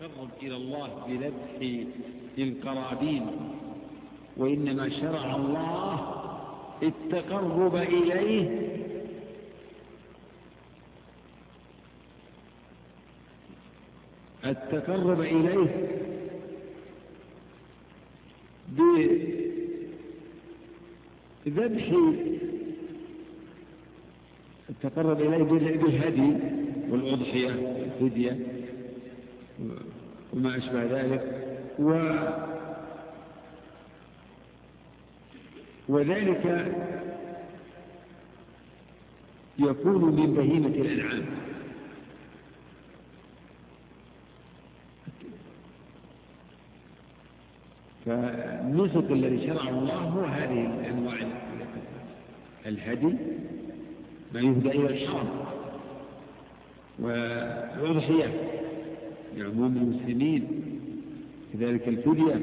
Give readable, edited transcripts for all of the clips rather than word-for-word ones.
يتقرب إلى الله بذبح القرابين، وإنما شرع الله التقرب إليه بالهدي والأضحية والفدية وما أشبه ذلك، وذلك يكون من بهيمة الأنعام. فالنسك الذي شرعه الله هو هذه الأنواع: الهدي، ما يهدى إلى الحرم، والأضحية لعموم المسلمين، كذلك الفدية،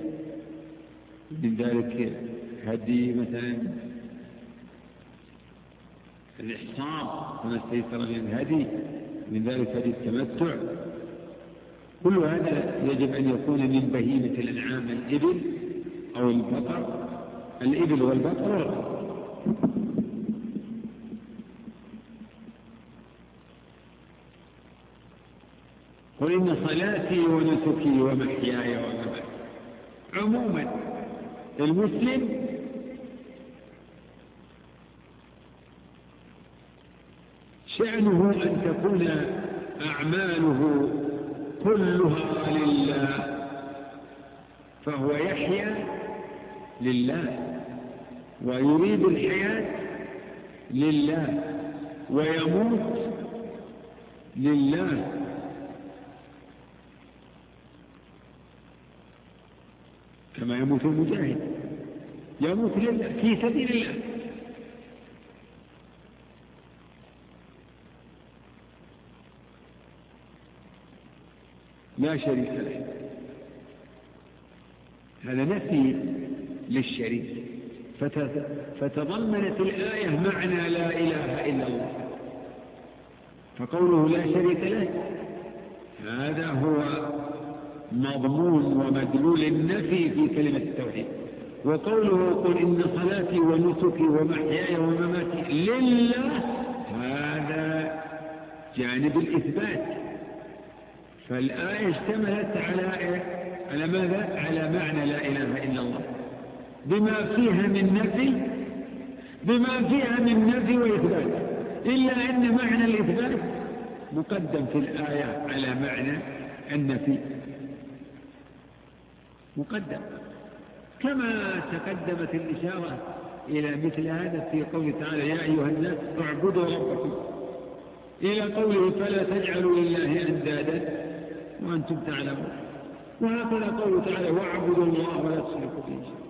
من ذلك هدي مثلا الإحصار كما استيسر من الهدي، من ذلك هدي التمتع. كل هذا يجب أن يكون من بهيمة الأنعام: الإبل أو البقر، الإبل والبقر والغنم. قل إن صلاتي ونسكي ومحياي ومماتي. عموما المسلم شأنه أن تكون أعماله كلها لله، فهو يحيا لله ويريد الحياة لله ويموت لله. كما يموت المجاهد، يموت لله في سبيل الله. لا شريك له، هذا نفي للشريك. فتضمنت الآية معنى لا إله إلا الله، فقوله لا شريك له هذا هو مضمون ومدلول النفي في كلمة التوحيد. وقوله قل إن صلاتي ونسكي ومحياي ومماتي لله، هذا جانب الإثبات. فالآية اشتملت على ماذا؟ على معنى لا إله إلا الله، بما فيها من نفي وإثبات، إلا أن معنى الإثبات مقدم في الآية على معنى النفي، مقدم، كما تقدمت الإشارة إلى مثل هذا في قوله تعالى يا أيها الناس اعبدوا ربكم، إلى قوله فلا تجعلوا لله أندادا وأنتم تعلمون. وهكذا قوله تعالى واعبدوا الله ولا تشركوا به شيئا.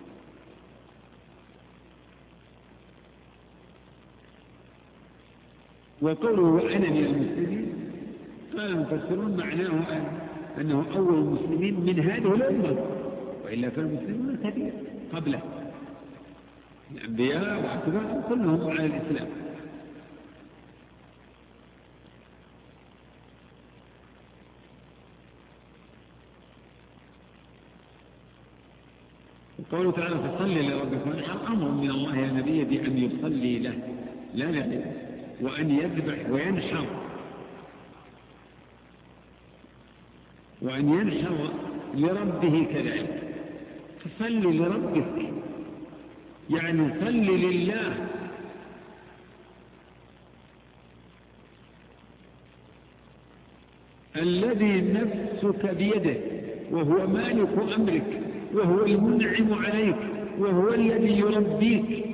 وقوله وأنا من المسلمين، قال المفسرون معناه أنه أول المسلمين من هذه الأمة، وإلا فالمسلمون كثير قبله، الأنبياء وأتباعهم كلهم على الإسلام. وقوله تعالى فصل لربك وانحر، أمر من الله يا نبي بأن يصلي له لا لغيره، وأن يذبح وينحر، وأن ينحر لربه كذلك. فصل لربك يعني صل لله، الذي نفسك بيده، وهو مالك أمرك، وهو المنعم عليك، وهو الذي يربيك،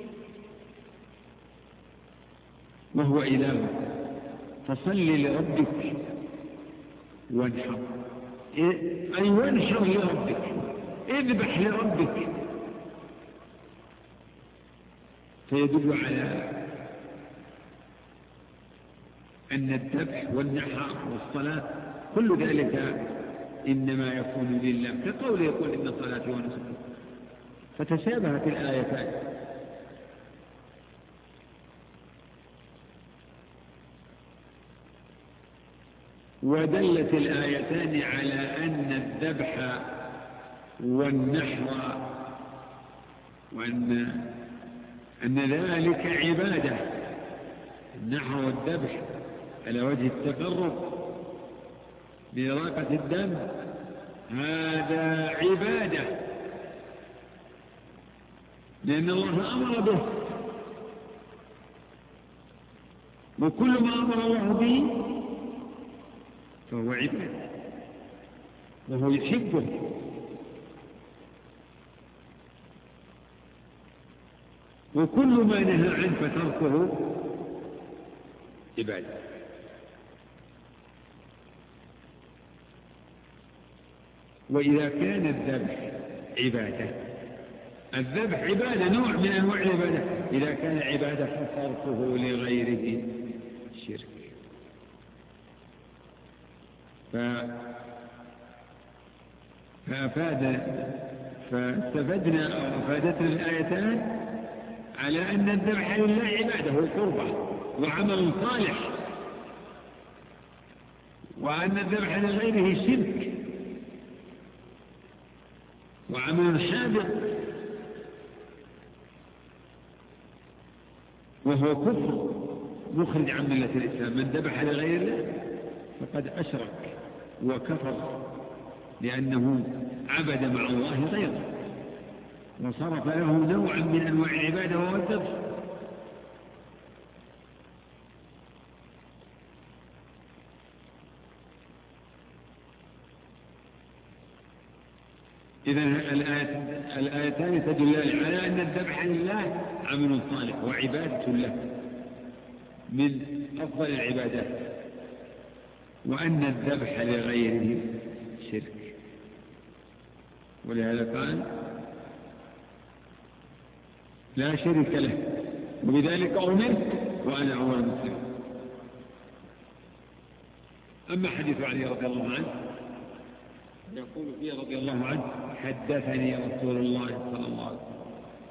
وهو إلهك. فصل لربك وانحر، أي وانحر لربك، اذبح لربك. فيدل على أن الذبح والنحر والصلاة كل ذلك إنما يكون لله، كقوله يقول إن صلاتي ونسكي. فتشابهت الآيتان. ودلت الآيتان على أن الذبح والنحر وأن ذلك عبادة. النحر والذبح على وجه التقرب بإراقة الدم هذا عبادة، لأن الله أمر به، وكل ما أمر الله به فهو عبادة وهو يحبه. وكل ما نهى عنه فتركه عبادة. وإذا كان الذبح عبادة، الذبح عبادة، نوع من أنواع العبادة، إذا كان عبادة فتركه لغيره شرك. فاستفدنا أو أفادتنا الآيتان على أن الذبح لله عبادة وقربة وعمل صالح، وأن الذبح لغيره شرك وعمل حابط وهو كفر مخرج عن ملة الإسلام. من ذبح لغير الله فقد أشرك وكفر، لأنه عبد مع الله غيره وصرف له نوعا من أنواع العبادة وهو الذبح. إذن الآيتان تدلان على أن الذبح لله عمل صالح وعبادة له من أفضل العبادات، وأن الذبح لغيره شرك. ولهذا قال لا شريك له وبذلك أمرت وأنا أول مسلم. أما حديث علي رضي الله عنه يقول فيه رضي الله عنه حدثني رسول الله صلى الله عليه وسلم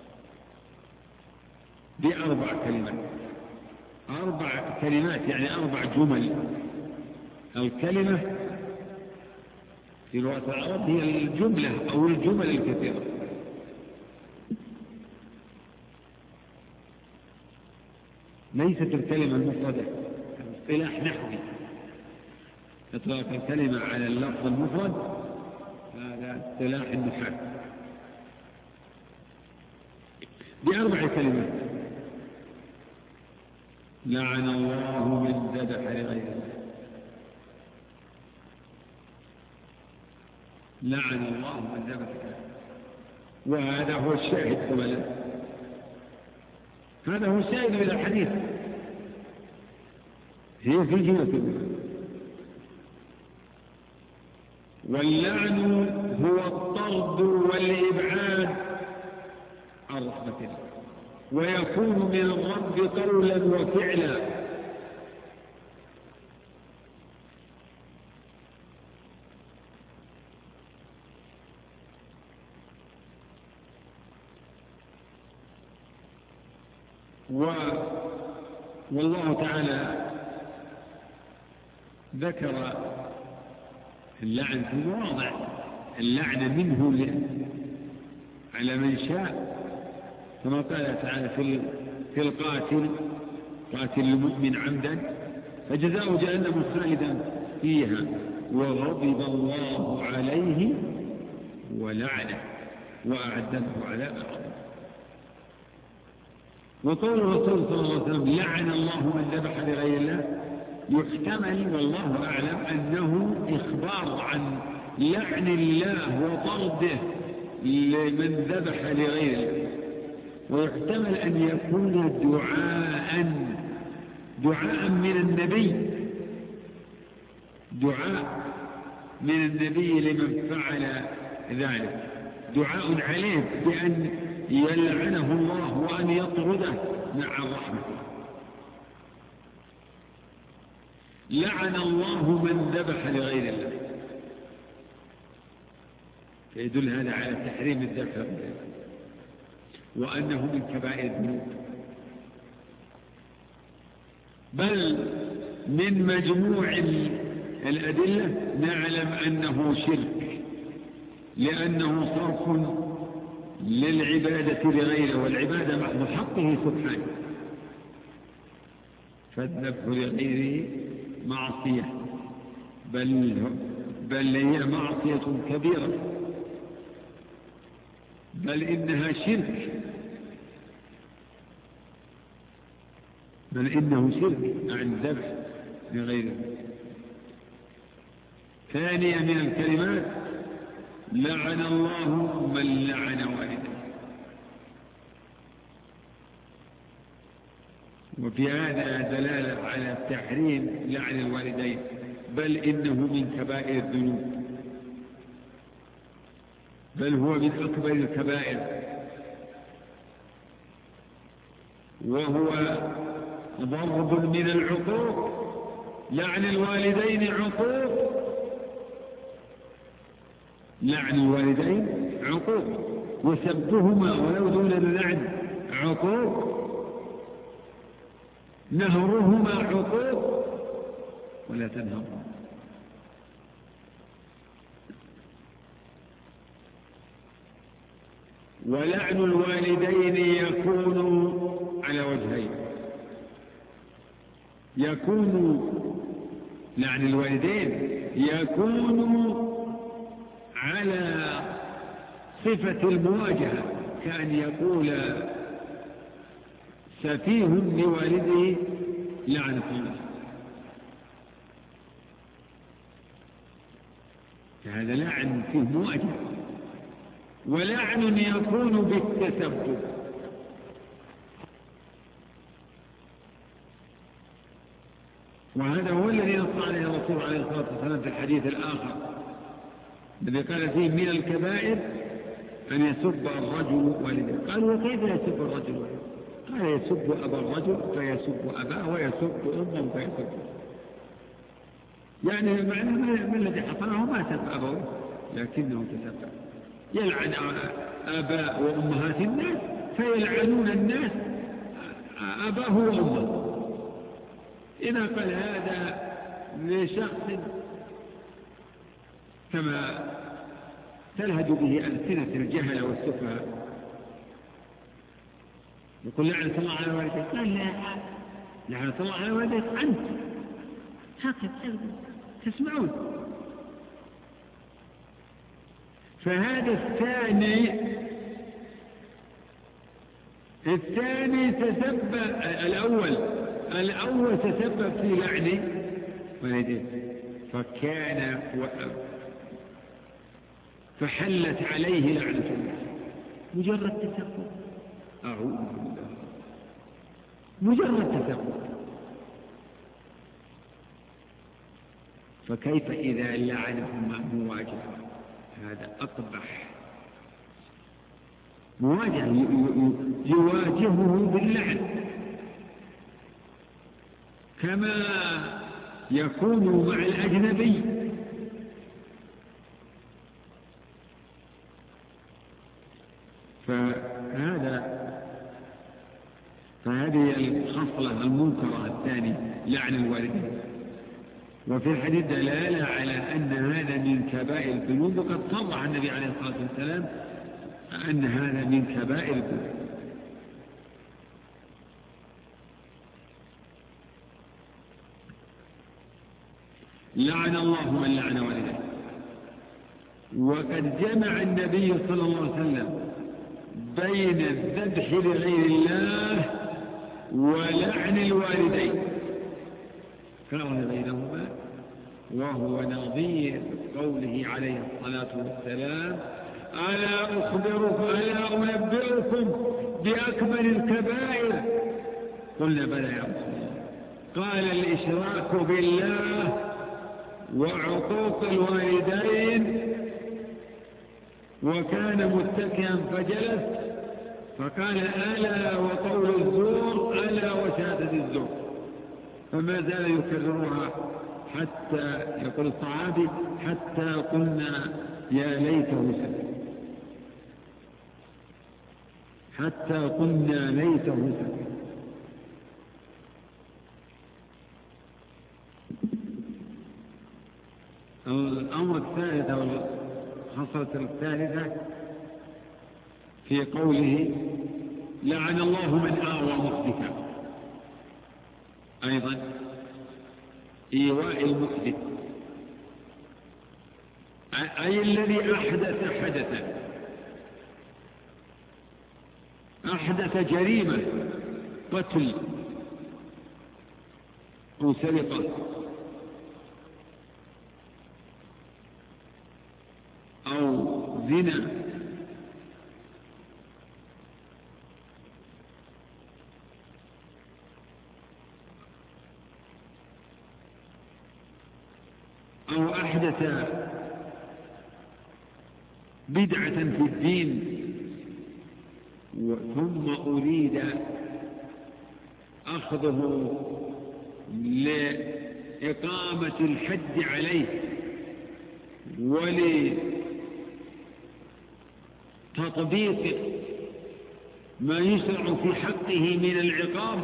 بأربع كلمات. 4 كلمات يعني 4 جمل. الكلمة في لغة العرب هي الجملة أو الجمل الكثيرة. ليست الكلمة المفردة، اصطلاح نحوي إطلاق الكلمة على اللفظ المفرد هذا اصطلاح النحاة. ب4 كلمات: لعن الله من ذبح لغير الله، لعن الله من ذبح لغير الله. وهذا هو الشاهد كمالا، هذا هو الشاهد من الحديث، هي في جهة. واللعن هو الطرد والإبعاد عن رحمة الله، ويكون من الرب قولا وفعلا. والله تعالى ذكر اللعن في مواضع، اللعن منه على من شاء، كما قال تعالى في القاتل قاتل المؤمن عمدا فجزاؤه جهنم خالدا فيها وغضب الله عليه ولعنه وأعد له عذابا عظيما. وقول الرسول صلى الله عليه وسلم لعن الله من ذبح لغير الله يحتمل والله أعلم أنه إخبار عن لعن الله وطرده لمن ذبح لغير الله، ويحتمل أن يكون دعاء من النبي، دعاء من النبي لمن فعل ذلك، دعاء عليه بأن يلعنه الله وأن يطرده مع الرحمة. لعن الله من ذبح لغير الله، فيدل هذا على تحريم الذبح لغير الله وأنه من كبائر الذنوب، بل من مجموع الأدلة نعلم أنه شرك، لأنه صرف للعبادة لغيره، والعبادة محض حقه سبحانه، فالذبح لغيره معصية، بل هي معصية كبيرة، بل إنها شرك، بل إنه شرك عن الذبح لغيره. ثانية من الكلمات: لعن الله من لعن والده. وفي هذا دلالة على تحريم لعن الوالدين، بل إنه من كبائر الذنوب، بل هو من أكبر الكبائر، وهو ضرب من العقوق. لعن الوالدين عقوق، لعن الوالدين عقوق، وسبهما ولو دون اللعن عقوق، نهرهما عقوق ولا تنهرهما. ولعن الوالدين يكون على وجهين: يكون لعن الوالدين يكون على صفة المواجهة، كأن يقول سفيه لوالده لعنة الله، هذا لعن فيه مواجهة. ولعن يكون بالتسبب، وهذا هو الذي نص عليه الرسول عليه الصلاة والسلام في الحديث الآخر الذي قال فيه: من الكبائر أن يسب الرجل والده. قالوا: وكيف يسب الرجل والده؟ قال: يسب أبا الرجل فيسب أباه، ويسب أمه فيسب، يعني معنى ما الذي حصله ما سب أبوه لكنه تسبب. يلعن آباء وأمهات الناس فيلعنون الناس أباه وأمه. إذا قال هذا لشخص كما تلهج به ألسنة الجهل والسفهاء، يقول لعنة الله على والديك، قال: لا، لعنة الله على والديك أنت، هكذا تسمعون. فهذا الثاني تسبب، الأول تسبب في لعن والديه، فحلت عليه لعنة الله، مجرد تسبب. أعوذ بالله، مجرد تسبب. فكيف إذا لعنهم مواجهة؟ هذا أقبح، مواجهة، يواجهه باللعن كما يكون مع الأجنبي. فهذه الخصلة المنكرة الثانية لعن الوالدين. وفي الحديث دلالة على أن هذا من كبائر الذنوب، وقد صرح النبي عليه الصلاة والسلام أن هذا من كبائر الذنوب. لعن الله من لعن والديه. وقد جمع النبي صلى الله عليه وسلم بين الذبح لغير الله ولعن الوالدين، كرر بينهما، وهو نظير قوله عليه الصلاة والسلام: ألا أنبئكم بأكبر الكبائر؟ قلنا: بلى يا رسول الله. قال: الإشراك بالله وعقوق الوالدين. وكان متكئا فجلس فقال: ألا وقول الزور، ألا وشهادة الزور. فما زال يكررها حتى يقول الصحابي: حتى قلنا يا ليته سكت، حتى قلنا ليته سكت. الثالثة والخصلة الثالثة في قوله لعن الله من آوى محدثا، أيضا إيواء المحدث أي الذي أحدث حدثا، أحدث جريمة قتل أو سرقة أو زنا أو أحدث بدعة في الدين ثم أريد أخذه لإقامة الحد عليه ولتطبيق ما يشرع في حقه من العقاب،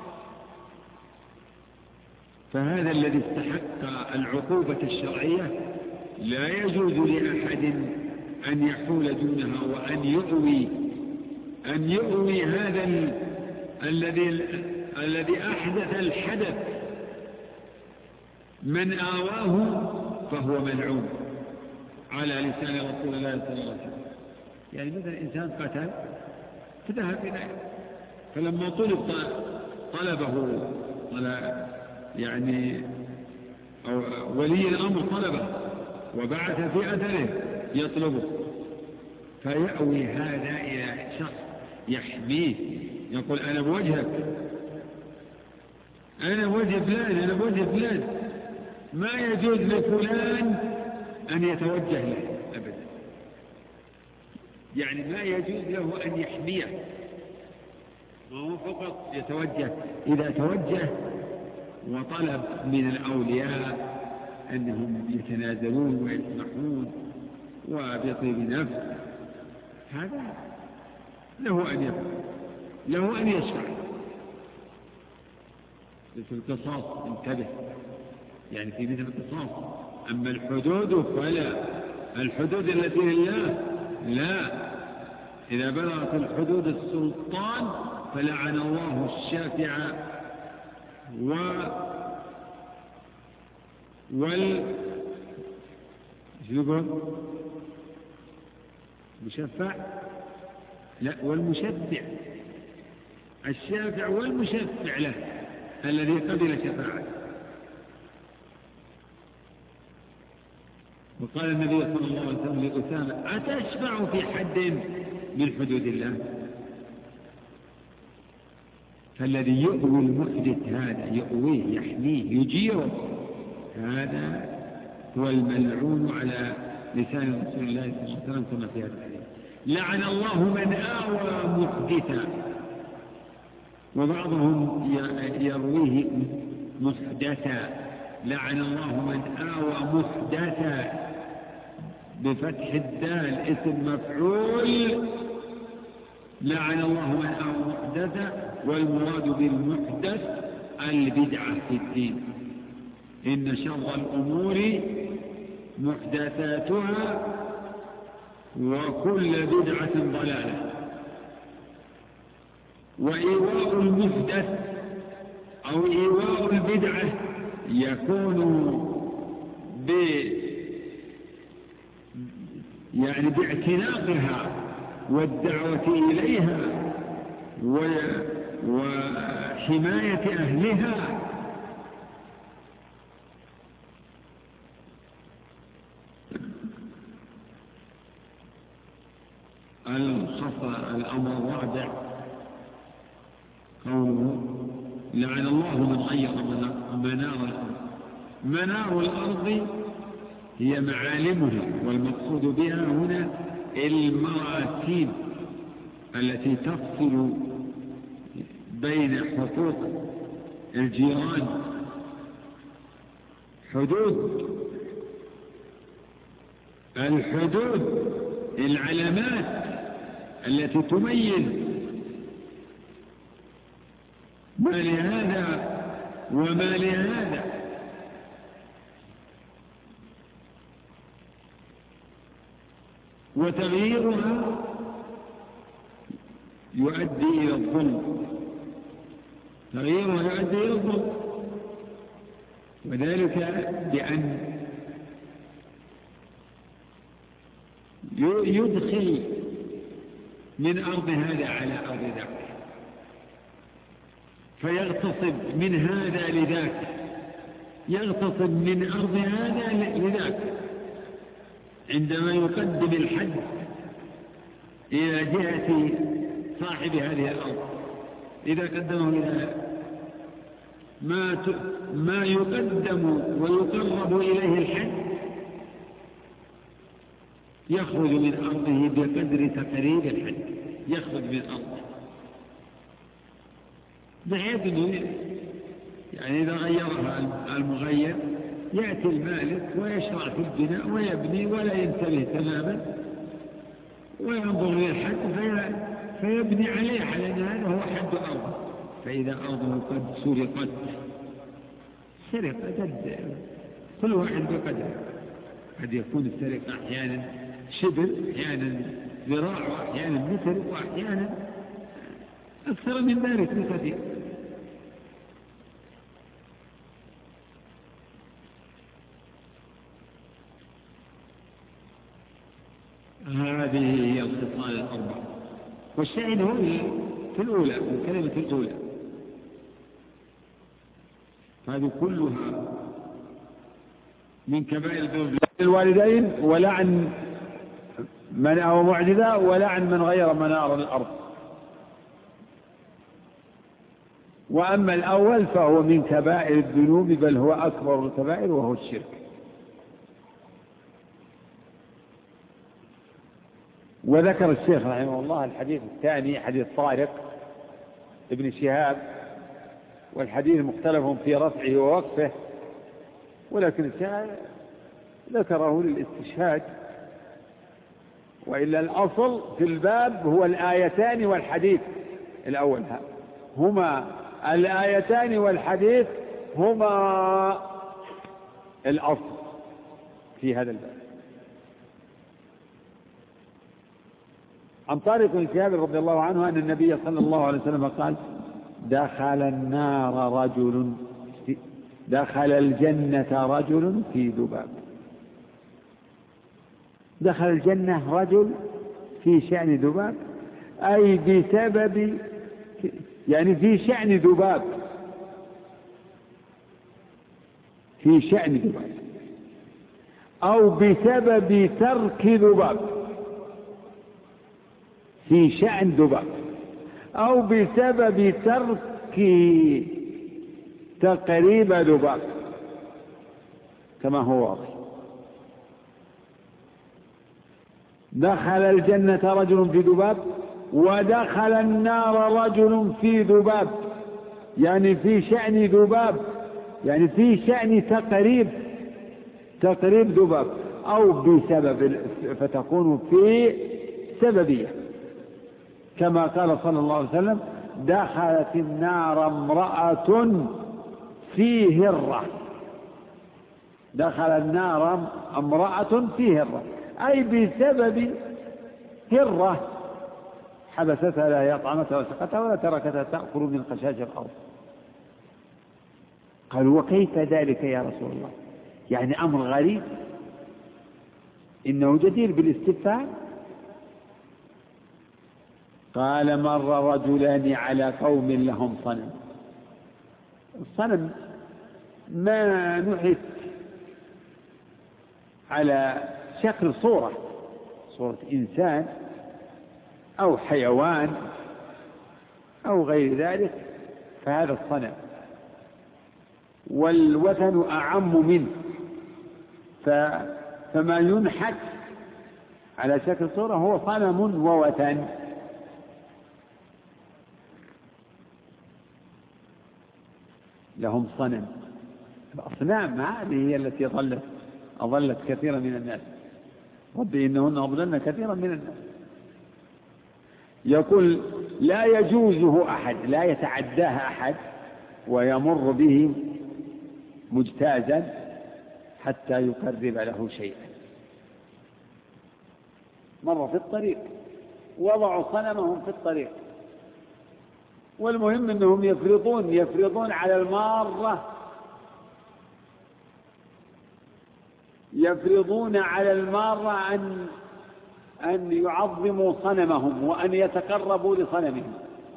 فهذا الذي استحق العقوبة الشرعية لا يجوز لأحد أن يحول دونها وأن يؤوي هذا الذي أحدث الحدث من آواه فهو ملعون على لسان رسول الله صلى الله عليه وسلم. يعني مثلا إنسان قتل فذهب إليه، فلما طلبه يعني أو ولي الأمر طلبه وبعث في أثره يطلبه، فيأوي هذا إلى شخص يحميه، يقول أنا بوجهك، أنا بوجه فلان، أنا بوجه فلان، ما يجوز لفلان أن يتوجه له أبدا، يعني ما يجوز له أن يحميه، ما هو فقط يتوجه. إذا توجه وطلب من الأولياء أنهم يتنازلون ويسمحون وبطيب نفس، هذا له أن يفعل، له أن يشفع. في القصاص انتبه، يعني في مثل القصاص. أما الحدود فلا، الحدود التي لله لا، إذا بلغت الحدود السلطان فلعن الله الشافع مشفع، لا، والمشفع، الشافع والمشفع له الذي قبل شفاعته. وقال النبي صلى الله عليه وسلم لأسامة أتشفع في حد من حدود الله؟ فالذي يؤوي المحدث هذا يؤويه يحميه يجيره، هذا هو الملعون على لسان رسول الله صلى الله عليه وسلم كما في هذا الحديث. لعن الله من آوى محدثا، وبعضهم يرويه محدثا، لعن الله من آوى محدثا بفتح الدال اسم مفعول، لعن الله من آوى محدثا، والمراد بالمحدث البدعة في الدين. إن شر الأمور محدثاتها وكل بدعة ضلالة. وإيواء المحدث أو إيواء البدعة يكون يعني باعتناقها والدعوة إليها وحماية أهلها. الأمر الرابع قوله لعن الله من غير منار الأرض. منار الأرض هي معالمها، والمقصود بها هنا المراتب التي تفصل بين حقوق الجيران، الحدود العلامات التي تميز ما لهذا وما لهذا. وتغييرها يؤدي إلى الظلم، تغييرها يؤدي إلى الظلم، وذلك بأن يدخل من أرض هذا على أرض ذاك، فيغتصب من هذا لذاك، يغتصب من أرض هذا لذاك. عندما يقدم الحد إلى جهة صاحب هذه الأرض، إذا قدمه إلى ما يقدم ويقرب إليه الحد يخرج من أرضه بقدر تقريب الحد، يخرج من أرضه بحيث أنه يعني إذا غيرها المغير يأتي المالك ويشرع في البناء ويبني ولا ينتبه تماما وينظر للحد فيبني عليه على أن هذا هو حد أرضه. فإذا أرضه قد سرقت سرقة كل واحد بقدره، قد يكون السرقة أحيانا شبر، أحيانا ذراع، وأحيانا متر، وأحيانا أكثر من ذلك بكثير. هذه هي الخصال الأربعة، والشاهد هو في الأولى، في الكلمة الأولى. هذه كلها من كبائر الذنوب. الوالدين ولعن من أو معجزة ولعن من غير منار الأرض. وأما الأول فهو من كبائر الذنوب، بل هو أكبر الكبائر وهو الشرك. وذكر الشيخ رحمه الله الحديث الثاني حديث طارق ابن شهاب، والحديث مختلف في رفعه ووقفه، ولكن الشيخ ذكره للاستشهاد، وإلا الأصل في الباب هو الآيتان والحديث الأول، هما الآيتان والحديث هما الأصل في هذا الباب. عن طارق بن شهاب رضي الله عنه أن النبي صلى الله عليه وسلم قال: دخل الجنة رجل في ذباب. دخل الجنة رجل في شأن ذباب، أي بسبب، يعني في شأن ذباب، في شأن ذباب، أو بسبب ترك ذباب، في شأن ذباب، أو بسبب ترك تقريب ذباب، كما هو واضح. دخل الجنة رجل في ذباب، ودخل النار رجل في ذباب، يعني في شأن ذباب، يعني في شأن تقريب ذباب، أو بسبب، فتكون في سببية، كما قال صلى الله عليه وسلم: دخلت النار امرأة في هرة. دخل النار امرأة في هرة، أي بسبب هرة حبستها لا هي طعمتها وسقتها ولا تركتها تأكل من خشاش الأرض. قالوا: وكيف ذلك يا رسول الله؟ يعني أمر غريب، إنه جدير بالاستفهام. قال: مر رجلان على قوم لهم صنم. الصنم ما نحت على شكل صورة إنسان أو حيوان أو غير ذلك، فهذا الصنم، والوثن أعم منه، فما ينحت على شكل صورة هو صنم ووثن. لهم صنم. الأصنام هذه هي التي أضلت كثيرا من الناس. ربي إنهن أضللن كثيرا من الناس. يقول: لا يجوزه أحد، لا يتعداها أحد ويمر به مجتازا حتى يقرب له شيئا. مرة في الطريق وضعوا صنمهم في الطريق، والمهم أنهم يفرضون على المارة، يفرضون على المارة أن يعظموا صنمهم وأن يتقربوا لصنمهم،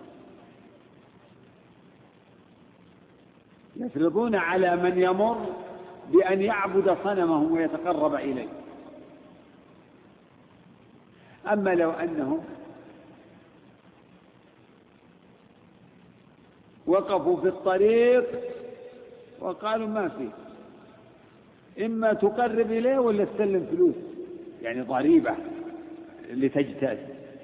يفرضون على من يمر بأن يعبد صنمهم ويتقرب إليه. أما لو أنهم وقفوا في الطريق وقالوا ما فيه، إما تقرب إليه ولا تسلم فلوس، يعني ضريبة لتجتاز.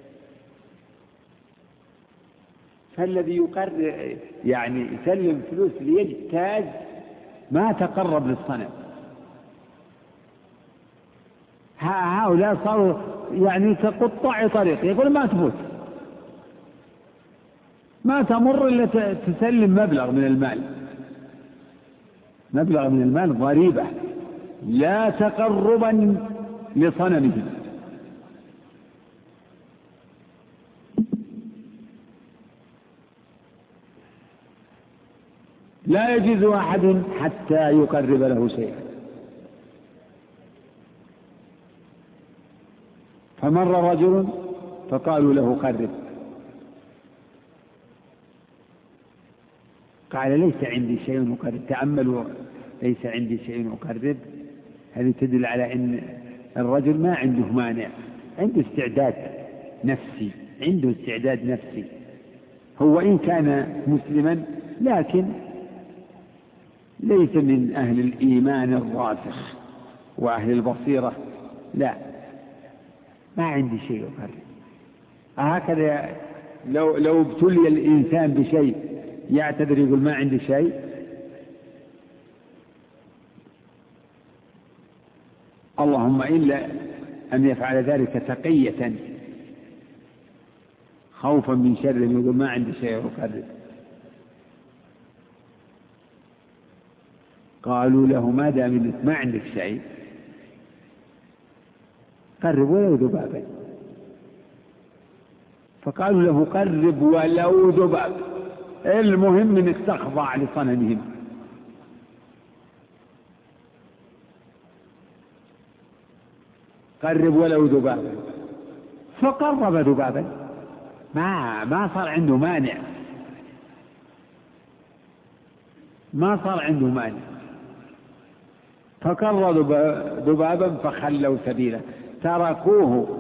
فالذي يقرب يعني يسلم فلوس ليجتاز ما تقرب للصنم. هؤلاء صاروا يعني كقطاع طريق، يقول ما تفوت، ما تمر إلا تسلم مبلغ من المال ضريبة لا تقربا لصنمه. لا يجوز أحد حتى يقرب له شيئا. فمر رجل فقالوا له قرب، قال ليس عندي شيء أقرب. تأملوا، ليس عندي شيء أقرب، هذه تدل على أن الرجل ما عنده مانع، عنده استعداد نفسي، هو إن كان مسلما لكن ليس من أهل الإيمان الراسخ وأهل البصيرة، لا ما عندي شيء أقرب. هكذا لو ابتلي الإنسان بشيء يعتذر يقول ما عندي شيء، اللهم إلا أن يفعل ذلك تقية خوفا من شر، يقول ما عندي شيء أقرب. قالوا له ما دام انك ما عندك شيء قرب ولو ذبابا. فقالوا له قرب ولو ذباب، المهم انك تخضع لصنمهم. قرب ولو ذبابا، فقرب ذبابا، ما صار عنده مانع، فقرب ذبابا فخلوا سبيله، تركوه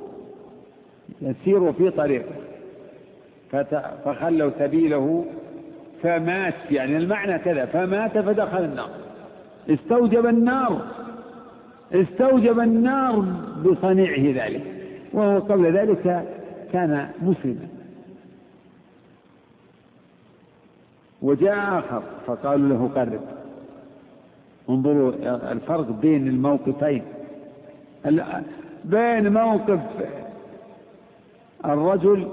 يسير في طريقه فخلوا سبيله فمات، يعني المعنى كذا، فمات فدخل النار، استوجب النار بصنيعه ذلك، وهو قبل ذلك كان مسلما. وجاء آخر فقالوا له قرب. انظروا الفرق بين الموقفين، بين موقف الرجل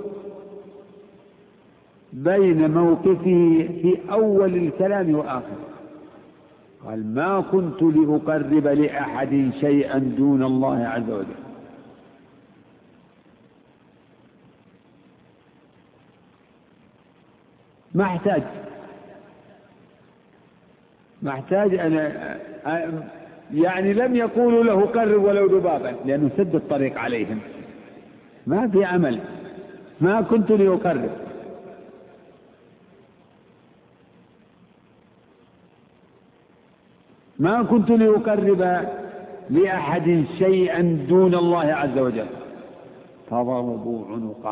بين موقفه في أول الكلام وآخر. قال ما كنت لأقرب لأحد شيئا دون الله عز وجل. ما احتاج يعني لم يقولوا له قرب ولو ذبابا، لأنه سد الطريق عليهم، ما في عمل. ما كنت لأقرب، ما كنت لأقرب لأحد شيئا دون الله عز وجل. فضربوا عنقه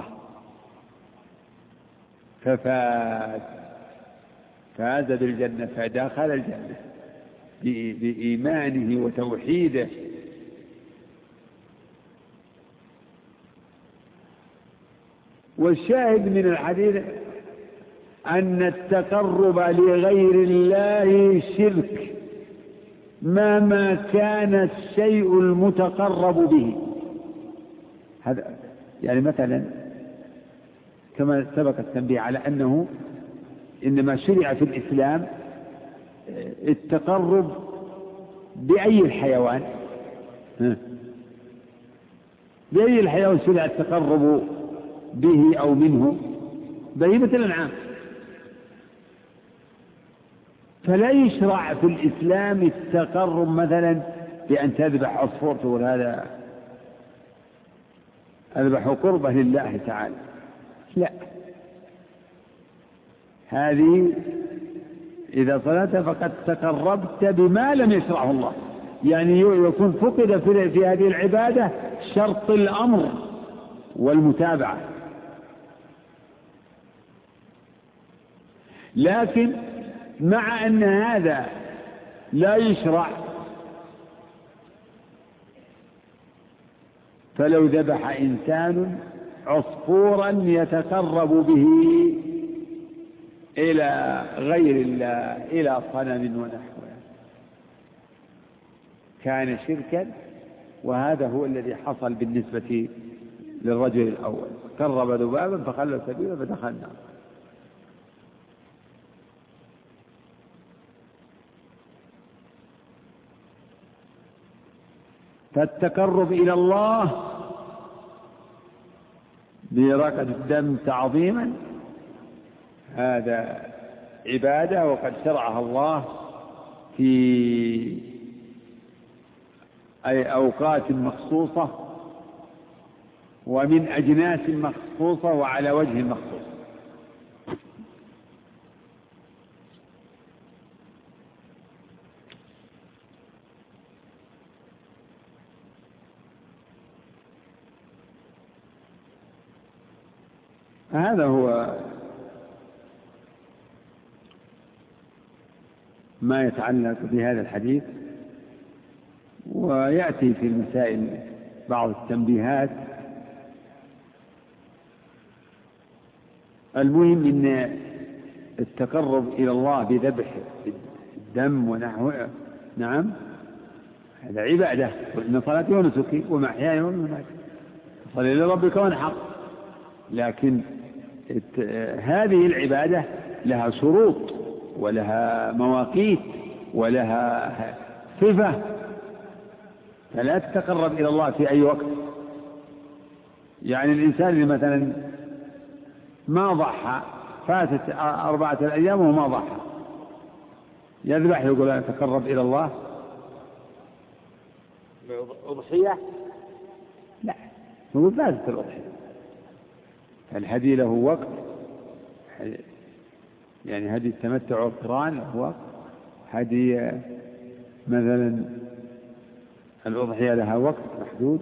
فاز بالجنة، فدخل الجنة بإيمانه وتوحيده. والشاهد من الحديث أن التقرب لغير الله شرك مهما كان الشيء المتقرب به. هذا يعني مثلا كما سبق التنبيه على أنه إنما شرع في الإسلام التقرب بأي الحيوان، بأي الحياة والسلع التقرب به أو منه؟ بهيمة الأنعام. فلا يشرع في الإسلام التقرب مثلا بأن تذبح عصفور تقول هذا أذبح قربة لله تعالى، لا، هذه إذا صلت فقد تقربت بما لم يشرعه الله، يعني يكون فقد في هذه العبادة شرط الأمر والمتابعة. لكن مع أن هذا لا يشرع، فلو ذبح إنسان عصفورا يتقرب به إلى غير الله، إلى صنم ونحوه، كان شركا، وهذا هو الذي حصل بالنسبة للرجل الأول، قرب ذبابا فخلى سبيله فدخل النار. فالتقرب إلى الله بإراقة الدم تعظيما هذا عبادة، وقد شرعها الله في أي أوقات مخصوصة ومن أجناس مخصوصة وعلى وجه مخصوص. هذا هو ما يتعلق بهذا الحديث. ويأتي في المسائل بعض التنبيهات. المهم أن التقرب إلى الله بذبح الدم ونحوه نعم هذا عبادة، وإن صلاتي ونسكي ومحياي ومماتي صلي لربك وانحر. لكن هذه العبادة لها شروط ولها مواقيت ولها صفة، فلا تتقرب إلى الله في أي وقت. يعني الإنسان اللي مثلا ما ضحى، فاتت 4 أيام وما ضحى، يذبح يقول أنا أتقرب إلى الله بأضحية؟ لا، يقول فاتت الأضحية. الهدي له وقت، يعني هدي التمتع والقران له وقت، هدي مثلا الأضحية لها وقت محدود.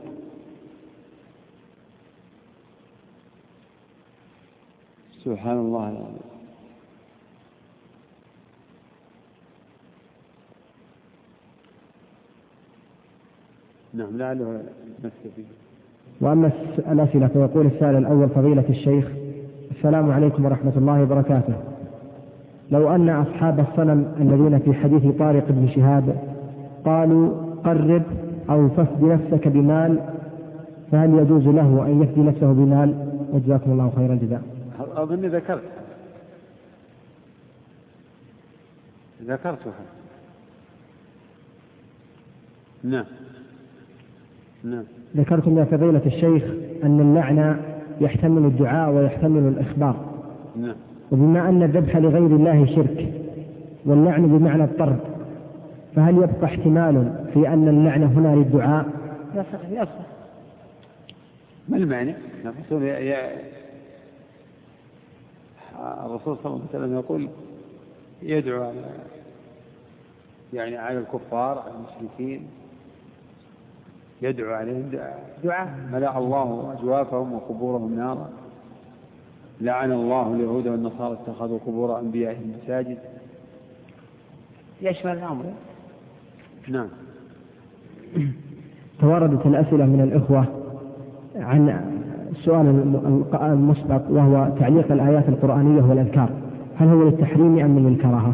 سبحان الله العظيم. نعم لعله نستفيد. وأما الأسئلة فيقول السائل الأول: فضيلة الشيخ، السلام عليكم ورحمة الله وبركاته. لو أن أصحاب الصنم الذين في حديث طارق بن شهاب قالوا قرب أو ففد نفسك بمال، فهل يجوز له أن يفدي نفسه بمال؟ وجزاكم الله خير الجزاء. أظن ذكرتها. نعم. ذكرتم يا فضيلة الشيخ أن اللعنة يحتمل الدعاء ويحتمل الإخبار. نعم. وبما أن الذبح لغير الله شرك واللعن بمعنى الطرد، فهل يبقى احتمال في أن اللعنة هنا للدعاء؟ يصح. ما المعنى؟ الرسول صلى الله عليه وسلم يقول يدعو على الكفار على المشركين، يدعو عليهم دعاء ملأ الله أجوافهم وقبورهم نارا، لعن الله اليهود والنصارى اتخذوا قبور أنبيائهم مساجد، يشمل الأمر. نعم. تواردت الأسئلة من الإخوة عن السؤال المسبق، وهو تعليق الآيات القرآنية والأذكار، هل هو للتحريم أم للكراهة؟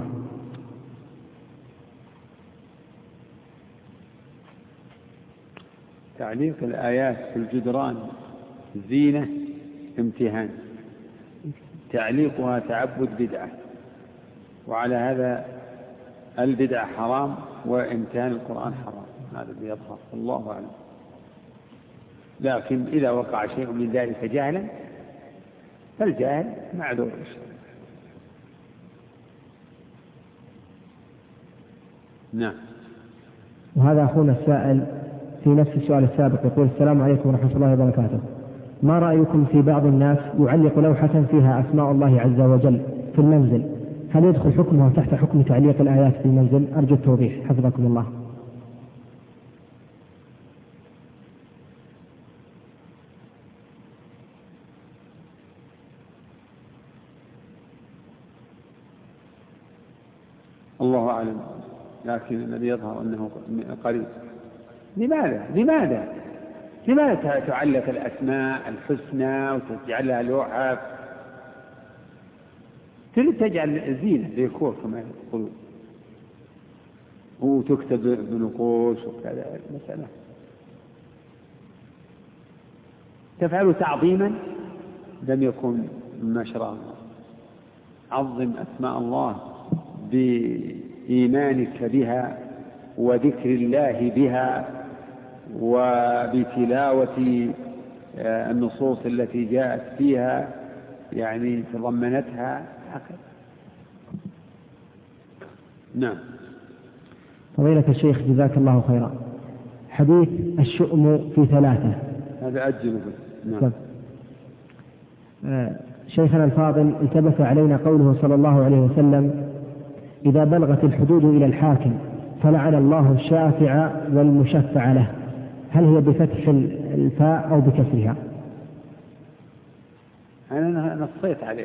تعليق الآيات في الجدران زينة امتهان، تعليقها تعبد بدعة، وعلى هذا البدعة حرام وامتهان القرآن حرام. هذا اللي يظهر، الله أعلم. لكن إذا وقع شيء من ذلك جهلا فالجاهل معذور. نعم. وهذا أخونا السائل في نفس السؤال السابق يقول: السلام عليكم ورحمة الله وبركاته، ما رأيكم في بعض الناس يعلق لوحة فيها أسماء الله عز وجل في المنزل، هل يدخل حكمها تحت حكم تعليق الآيات في المنزل؟ أرجو التوضيح حفظكم الله. الله أعلم، لكن الذي يظهر أنه قريب. لماذا تعلق الأسماء الحسنى وتجعلها لوحة؟ تريد تجعل زينة ديكور كما يقولون، وتكتب بنقوش وكذا. المسألة تفعل تعظيما لم يكن مما شرع الله. عظم أسماء الله بإيمانك بها وذكر الله بها وبتلاوة النصوص التي جاءت فيها يعني تضمنتها هكذا. نعم. فضيلة الشيخ جزاك الله خيرا، حديث الشؤم في 3 هذا أجل. نعم. شيخنا الفاضل، التبس علينا قوله صلى الله عليه وسلم: إذا بلغت الحدود إلى الحاكم فلعن الله الشافع والمشفع له، هل هي بفتح الفاء أو بكسرها؟ أنا نصيت عليه،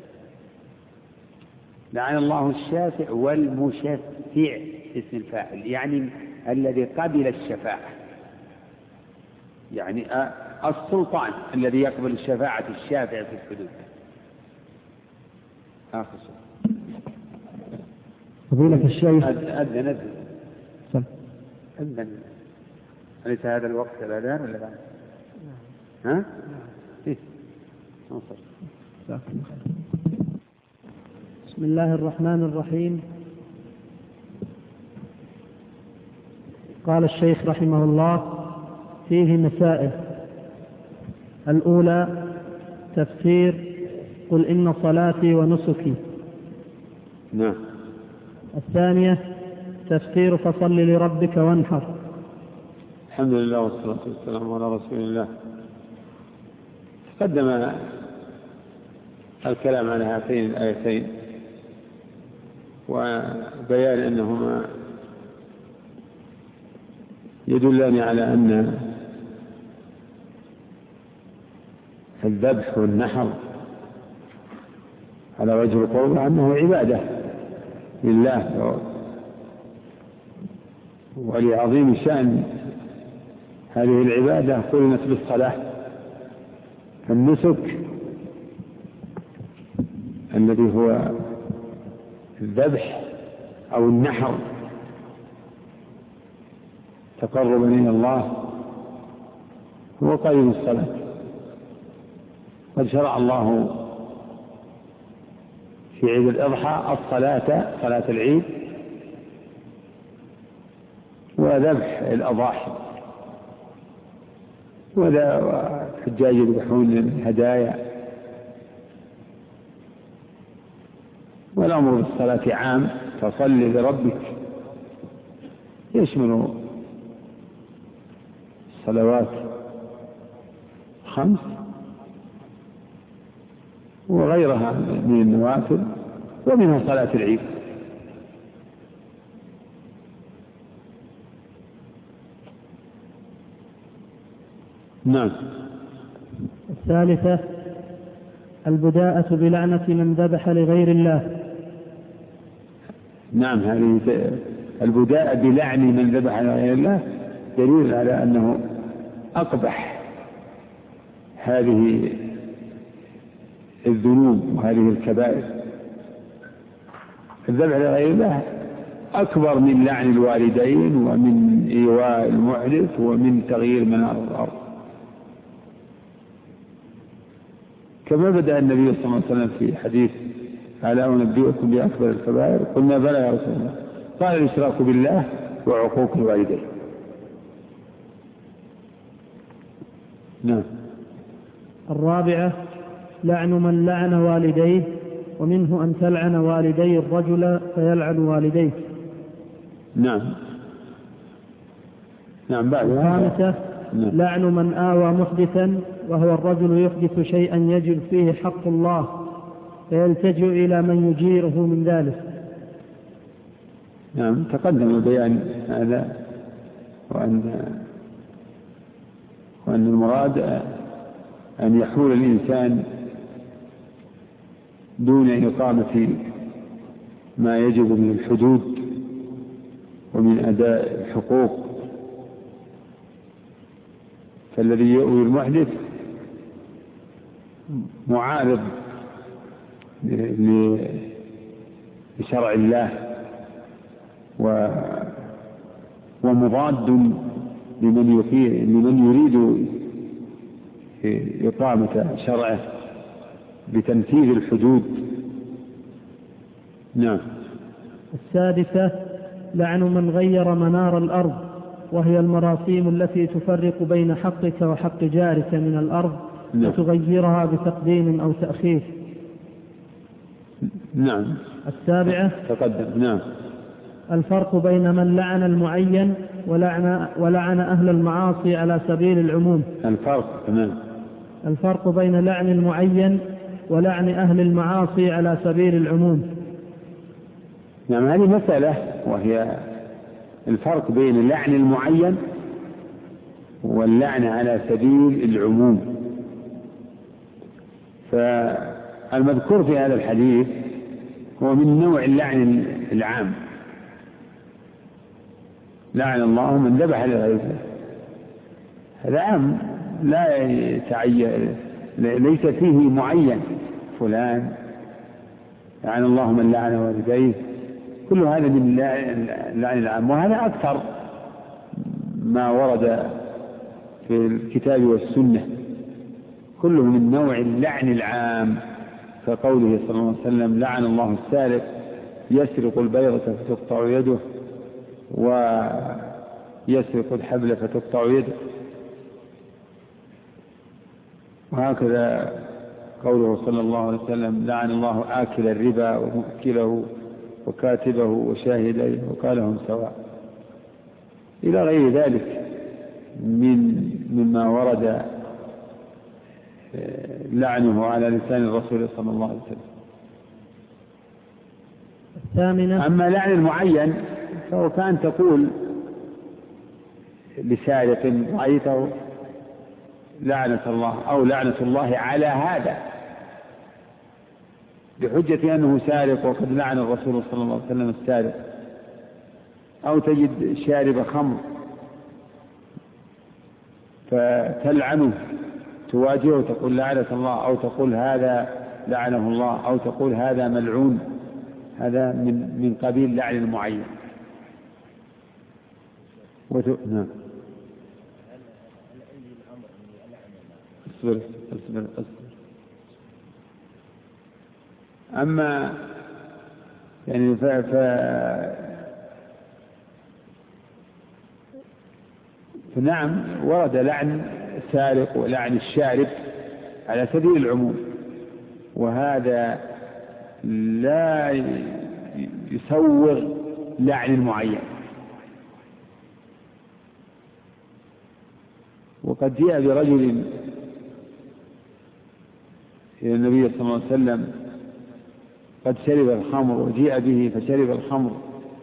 لعن الله الشافع والمشفع اسم الفاعل، يعني الذي قبل الشفاعة، يعني السلطان الذي يقبل الشفاعة الشافع في الحدود. آخر سؤال. فضيلة الشيخ أذن أليس هذا الوقت الأذان ولا لا؟ ها؟ إيه؟ بسم الله الرحمن الرحيم. قال الشيخ رحمه الله: فيه مسائل. الأولى تفسير قل إن صلاتي ونسكي. نعم. الثانية تفسير فصل لربك وانحر. الحمد لله والصلاة والسلام على رسول الله. تقدم الكلام على هاتين الآيتين وبيان أنهما يدلان على أن الذبح والنحر على وجه القرب أنه عبادة لله ولعظيم شأن هذه العبادة قرنت بالصلاة. النسك الذي هو الذبح أو النحر تقربا إلى الله هو قرين الصلاة. قد شرع الله في عيد الأضحى صلاة العيد وذبح الأضاحي، والحجاج يذبحون الهدايا، والأمر بالصلاة عام. فصل لربك يشمل الصلوات 5 وغيرها من النوافل ومنها صلاة العيد. نعم. الثالثة البداءة بلعنة من ذبح لغير الله. نعم، هذه البداءة بلعن من ذبح لغير الله دليل على أنه أقبح هذه الذنوب وهذه الكبائر. الذبح لغير الله أكبر من لعن الوالدين ومن إيواء المحدث ومن تغيير منار الأرض. كما بدأ النبي صلى الله عليه وسلم في حديث: ألا أنبئكم بأكبر الكبائر؟ قلنا: بلى يا رسول الله. قال: الإشراك بالله وعقوق الوالدين. نعم. الرابعة لعن من لعن والديه، ومنه أن تلعن والدي الرجل فيلعن والديه. نعم. نعم. بعد الخامسة لعن من آوى محدثا، وهو الرجل يحدث شيئا يجب فيه حق الله فيلتجئ إلى من يجيره من ذلك. نعم. تقدم بيان هذا، وأن المراد أن يحول الإنسان دون إقامة ما يجب من الحدود ومن أداء الحقوق. فالذي يؤوي المحدث معارض لشرع الله ومضاد لمن يريد إقامة شرعه بتنفيذ الحدود. نعم. السادسة لعن من غير منار الأرض، وهي المراسيم التي تفرق بين حقك وحق جارك من الأرض، وتغيرها بتقديم أو تأخير. نعم. السابعة تقدم. نعم. الفرق بين من لعن المعين ولعن أهل المعاصي على سبيل العموم. الفرق بين لعن المعين ولعن أهل المعاصي على سبيل العموم. نعم. هذه مسألة، وهي الفرق بين اللعن المعين واللعن على سبيل العموم. فالمذكور في هذا الحديث هو من نوع اللعن العام، لعن الله من ذبح لغير الله. هذا عام لا يتعين، ليس فيه معين فلان لعن الله من لعن والديه، كل هذا من اللعن العام. وهذا أكثر ما ورد في الكتاب والسنة، كله من نوع اللعن العام، كقوله صلى الله عليه وسلم: لعن الله السارق يسرق البيضة فتقطع يده، ويسرق الحبل فتقطع يده. وهكذا قوله صلى الله عليه وسلم: لعن الله آكل الربا ومؤكله وكاتبه وشاهديه وقالهم سواء، إلى غير ذلك مما ورد لعنه على لسان الرسول صلى الله عليه وسلم. الثامنة: أما لعن المعين فهو كان تقول لسارق رأيته لعنة الله أو لعنة الله على هذا، بحجة أنه سارق وقد لعن الرسول صلى الله عليه وسلم السارق. أو تجد شارب خمر فتلعنه، تواجهه تقول لعنة الله، أو تقول هذا لعنه الله، أو تقول هذا ملعون. هذا من قبيل لعن المعين. نعم. اصبر. أما يعني فنعم ورد لعن السارق ولعن الشارب على سبيل العموم، وهذا لا يسوغ لعن المعين. وقد جاء برجل إلى النبي صلى الله عليه وسلم قد شرب الخمر، وجيء به فشرب الخمر،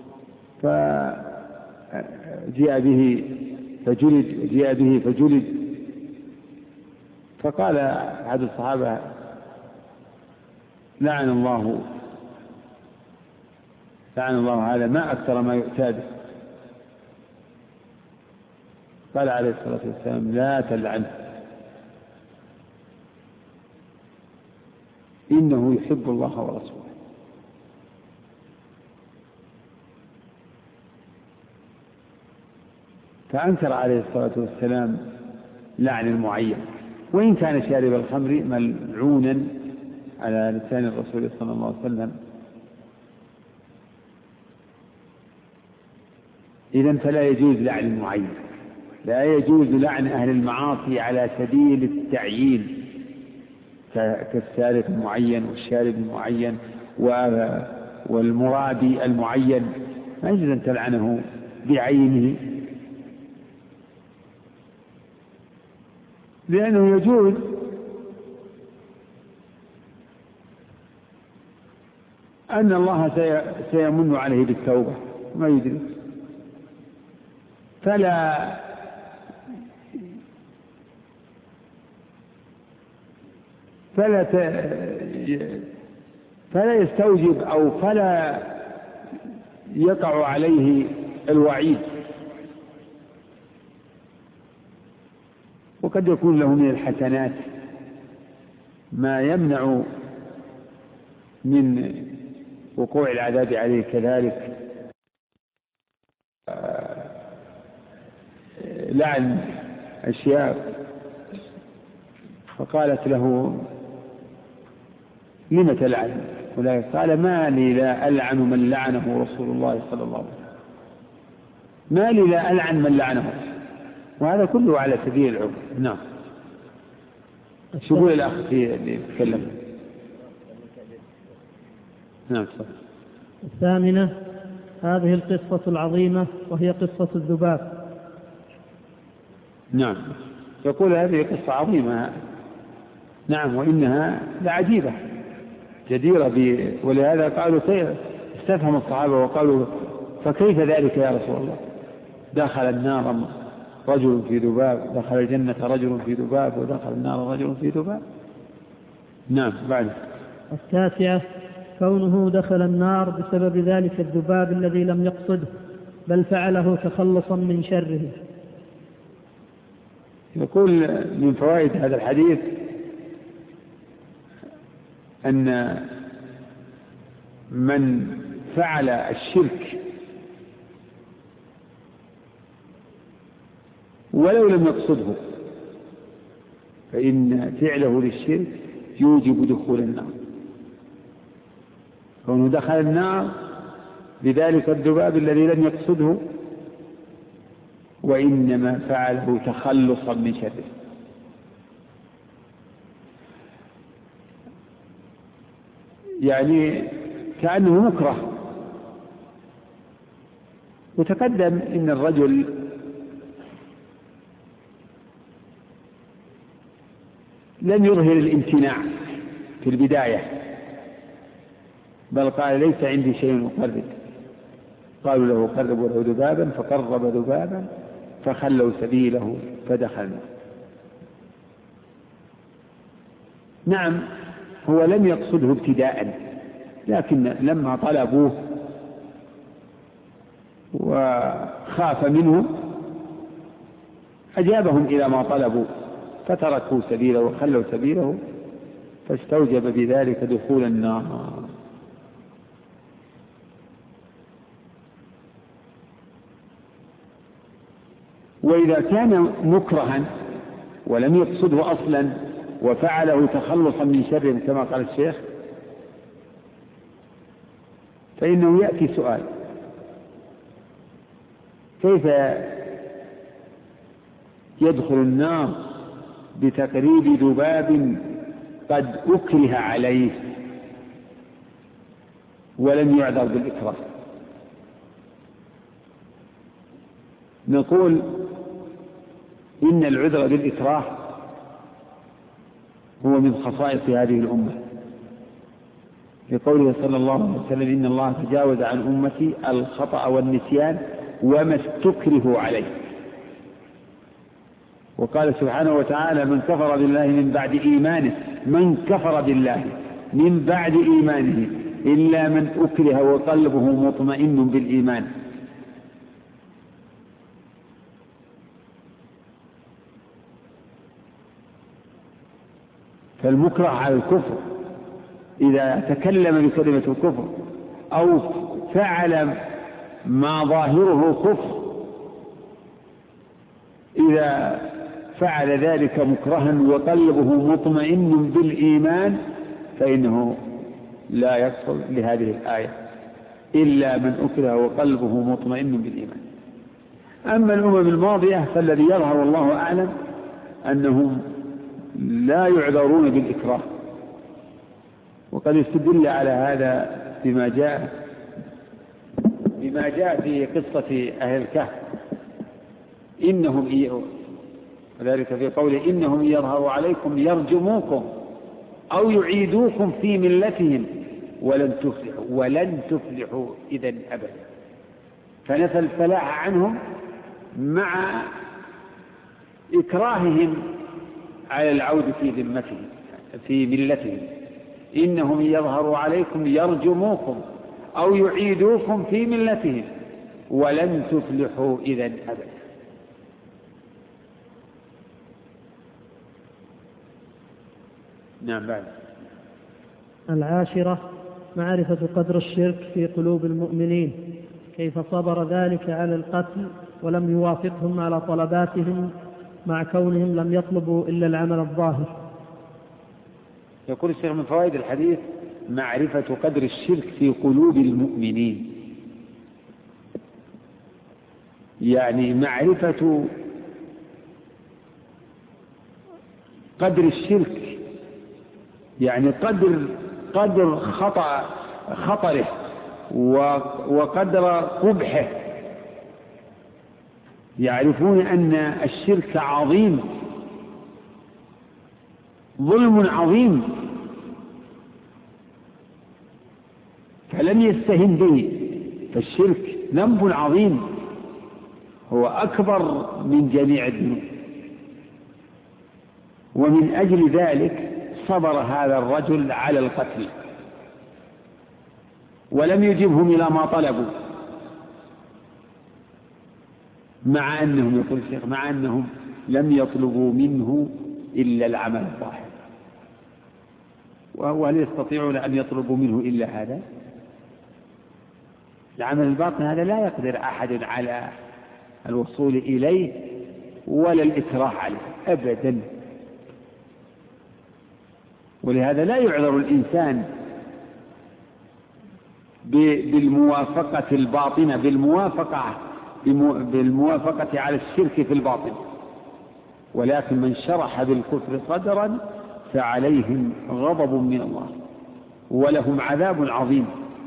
فجيء به فجلد، وجيء به فجلد. فقال أحد الصحابة: لعن الله هذا، ما أكثر ما يؤتى به. قال عليه الصلاة والسلام: لا تلعنه، إنه يحب الله ورسوله. فأنكر عليه الصلاة والسلام لعن المعين، وإن كان شارب الخمر ملعونا على لسان الرسول صلى الله عليه وسلم. إذن فلا يجوز لعن المعين، لا يجوز لعن أهل المعاصي على سبيل التعيين كالسارق المعين والشارب المعين والمرابي المعين، ما يجوز أن تلعنه بعينه، لأنه يجوز أن الله سيمن عليه بالتوبة ما يدري، فلا يستوجب أو فلا يقع عليه الوعيد، وقد يكون له من الحسنات ما يمنع من وقوع العذاب عليه. كذلك لعن أشياء، فقالت له لم تلعن؟ قال ما لي لا ألعن من لعنه رسول الله صلى الله عليه وسلم، ما لي لا ألعن من لعنه، وهذا كله على سبيل العقوبة. نعم. شو يقول الأخ اللي يتكلم؟ نعم. الثامنة هذه القصة العظيمة وهي قصة الذباب. نعم، يقول هذه قصة عظيمة، نعم، وإنها لعجيبة جديرة ولهذا قالوا استفهم الصحابة وقالوا فكيف ذلك يا رسول الله؟ دخل النار رجل في ذباب، دخل الجنة رجل في ذباب، ودخل النار رجل في ذباب. نعم. بعد. التاسعة كونه دخل النار بسبب ذلك الذباب الذي لم يقصده بل فعله تخلصا من شره. يقول من فوائد هذا الحديث أن من فعل الشرك ولو لم يقصده فإن فعله للشرك يوجب دخول النار، كونه دخل النار بذلك الذباب الذي لم يقصده وإنما فعله تخلصا من شره. يعني كأنه مكره. وتقدم إن الرجل لم يظهر الامتناع في البداية، بل قال ليس عندي شيء أقرب. قالوا له قربوا له ذبابا فقرب ذبابا فخلوا سبيله فدخلنا. نعم، هو لم يقصده ابتداء، لكن لما طلبوه وخاف منه أجابهم إلى ما طلبوا فتركوا سبيله وخلوا سبيله، فاستوجب بذلك دخول النار. وإذا كان مكرها ولم يقصده أصلا وفعله تخلصا من شر كما قال الشيخ، فإنه يأتي سؤال: كيف يدخل النار بتقريب ذباب قد أكره عليه ولم يعذر بالإكراه؟ نقول إن العذر بالإكراه هو من خصائص هذه الأمة، لقوله صلى الله عليه وسلم: إن الله تجاوز عن أمتي الخطأ والنسيان وما استكرهوا عليه. وقال سبحانه وتعالى: من كفر بالله من بعد إيمانه، من كفر بالله من بعد إيمانه إلا من أكره وقلبه مطمئن بالإيمان. فالمكره على الكفر إذا تكلم بكلمة الكفر أو فعل ما ظاهره كفر، إذا فعل ذلك مكرها وقلبه مطمئن بالإيمان فإنه لا يكفر لهذه الآية: إلا من أكره وقلبه مطمئن بالإيمان. أما الأمم الماضية فالذي يظهر والله أعلم أنهم لا يعذرون بالإكراه، وقد استدل على هذا بما جاء في قصة أهل الكهف، وذلك في قوله إنهم يظهروا عليكم يرجموكم أو يعيدوكم في ملتهم ولن تفلحوا إذن أبدا. فنفى الفلاح عنهم مع إكراههم على العود في ملتهم. إنهم يظهروا عليكم يرجموكم أو يعيدوكم في ملتهم ولن تفلحوا إذن أبدا. نعم. بعد 10 معرفة قدر الشرك في قلوب المؤمنين، كيف صبر ذلك على القتل ولم يوافقهم على طلباتهم مع كونهم لم يطلبوا إلا العمل الظاهر. يقول الشيخ من فوائد الحديث معرفة قدر الشرك في قلوب المؤمنين، يعني معرفة قدر الشرك، يعني قدر خطره وقدر قبحه. يعرفون أن الشرك عظيم، ظلم عظيم، فلم يستهن به. فالشرك ذنب عظيم، هو أكبر من جميع الذنوب، ومن أجل ذلك صبر هذا الرجل على القتل ولم يجبهم إلى ما طلبوا، مع أنهم يقول الشيخ مع أنهم لم يطلبوا منه إلا العمل الظاهر. وهل يستطيعون أن يطلبوا منه إلا هذا؟ العمل الباطن هذا لا يقدر أحد على الوصول إليه ولا الإكراه عليه أبدا. ولهذا لا يعذر الإنسان بالموافقة الباطنة، بالموافقة على الشرك في الباطن، ولكن من شرح بالكفر صدرا فعليهم غضب من الله ولهم عذاب عظيم.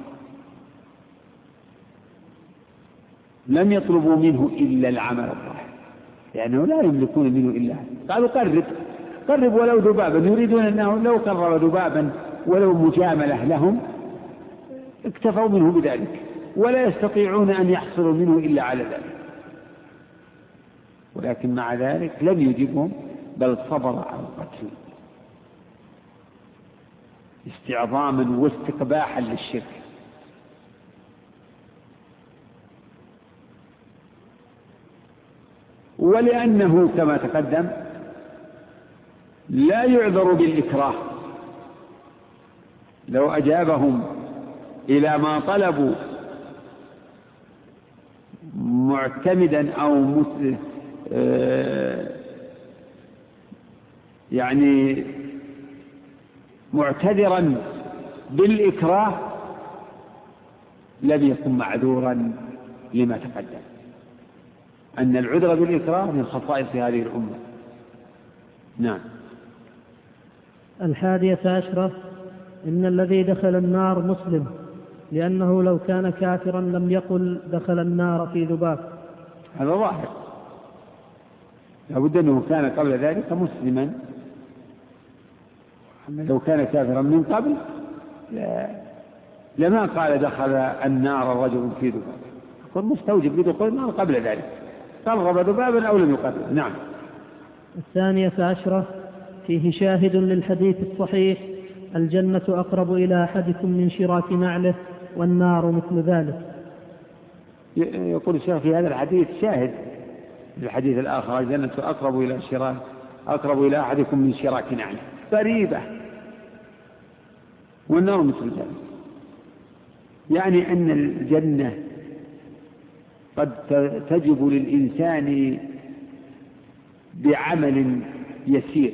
لم يطلبوا منه إلا العمل الظاهر، لأنه لا يملكون منه إلا هذا. قالوا قرب ولو ذبابا، يريدون أنه لو قرب ذبابا ولو مجاملة لهم اكتفوا منه بذلك، ولا يستطيعون أن يحصلوا منه إلا على ذلك. ولكن مع ذلك لم يجبهم، بل صبر على القتل استعظاما واستقباحا للشرك. ولأنه كما تقدم لا يعذر بالإكراه، لو أجابهم إلى ما طلبوا معتمدا أو يعني معتذرا بالإكراه لم يكن معذورا لما تقدم، أن العذر بالإكراه من خصائص هذه الأمة. نعم. 11 إن الذي دخل النار مسلم، لأنه لو كان كافرا لم يقل دخل النار في ذباب. هذا ظاهر، لابد أنه كان قبل ذلك مسلما. لو كان كافرا من قبل لما قال دخل النار رجل في ذباب، يكون مستوجب بدخول النار قبل ذلك، قرب ذبابا أو لم يقرب. نعم. 12 فيه شاهد للحديث الصحيح: الجنة أقرب إلى أحدكم من شراك نعله والنار مثل ذلك. يقول الشيخ في هذا الحديث شاهد للحديث الآخر: الجنة أقرب إلى أحدكم من شراك نعله، قريبة، والنار مثل ذلك. يعني أن الجنة قد تجب للإنسان بعمل يسير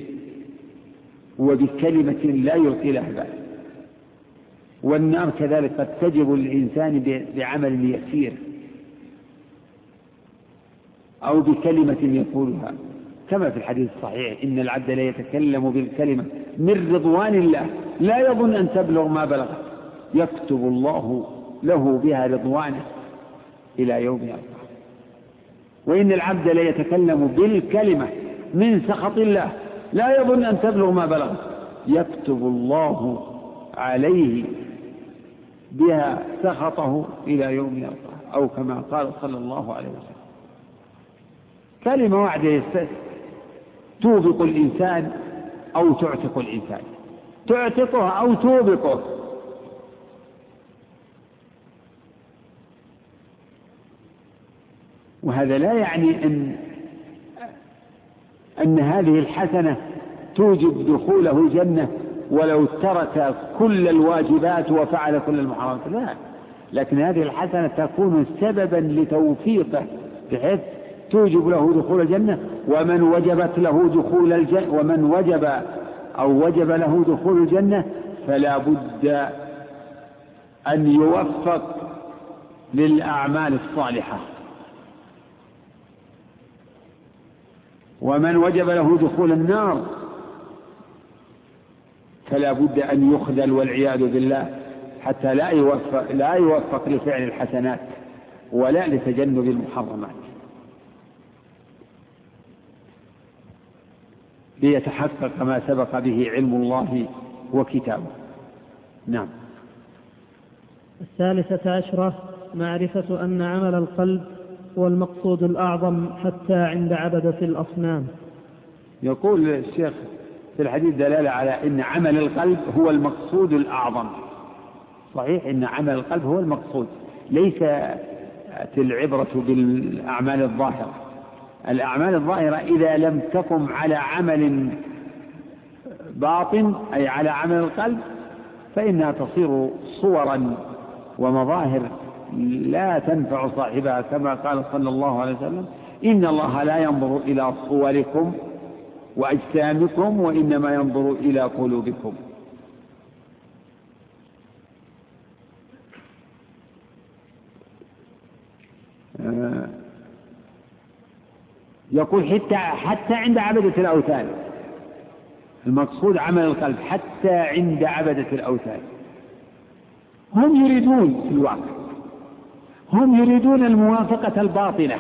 وبكلمة لا يلقي لها بال، والنار كذلك قد تجب للإنسان بعمل يسير أو بكلمة يقولها، كما في الحديث الصحيح إن العبد لا يتكلم بالكلمة من رضوان الله لا يظن أن تبلغ ما بلغت يكتب الله له بها رضوانه إلى يوم يلقاه. وإن العبد لا يتكلم بالكلمة من سخط الله لا يظن أن تبلغ ما بلغت يكتب الله عليه بها سخطه إلى يوم يلقاه، أو كما قال صلى الله عليه وسلم. كلمة واحدة توبق الإنسان أو تعتق الإنسان، تعتقه أو توبقه. وهذا لا يعني أن هذه الحسنة توجب دخوله جنة ولو ترك كل الواجبات وفعل كل المحرمات، لا، لكن هذه الحسنة تكون سببا لتوفيقه بحيث توجب له دخول الجنة. ومن وجبت له دخول الجنة، ومن وجب له دخول الجنة فلا بد أن يوفق للأعمال الصالحة. ومن وجب له دخول النار فلا بد أن يخذل والعياذ بالله حتى لا يوفق لفعل الحسنات ولا لتجنب المحرمات، ليتحقق ما سبق به علم الله وكتابه. نعم. 13 معرفة أن عمل القلب هو المقصود الأعظم حتى عند عبدة الأصنام. يقول الشيخ في الحديث دلالة على أن عمل القلب هو المقصود الأعظم. صحيح أن عمل القلب هو المقصود، ليس العبرة بالأعمال الظاهرة. الأعمال الظاهرة إذا لم تقم على عمل باطن أي على عمل القلب فإنها تصير صورا ومظاهر لا تنفع صاحبها، كما قال صلى الله عليه وسلم إن الله لا ينظر إلى صوركم وأجسامكم وإنما ينظر إلى قلوبكم. يقول حتى عند عبدة الأوثان، المقصود عمل القلب حتى عند عبدة الأوثان. هم يريدون في الواقع، هم يريدون الموافقة الباطنة،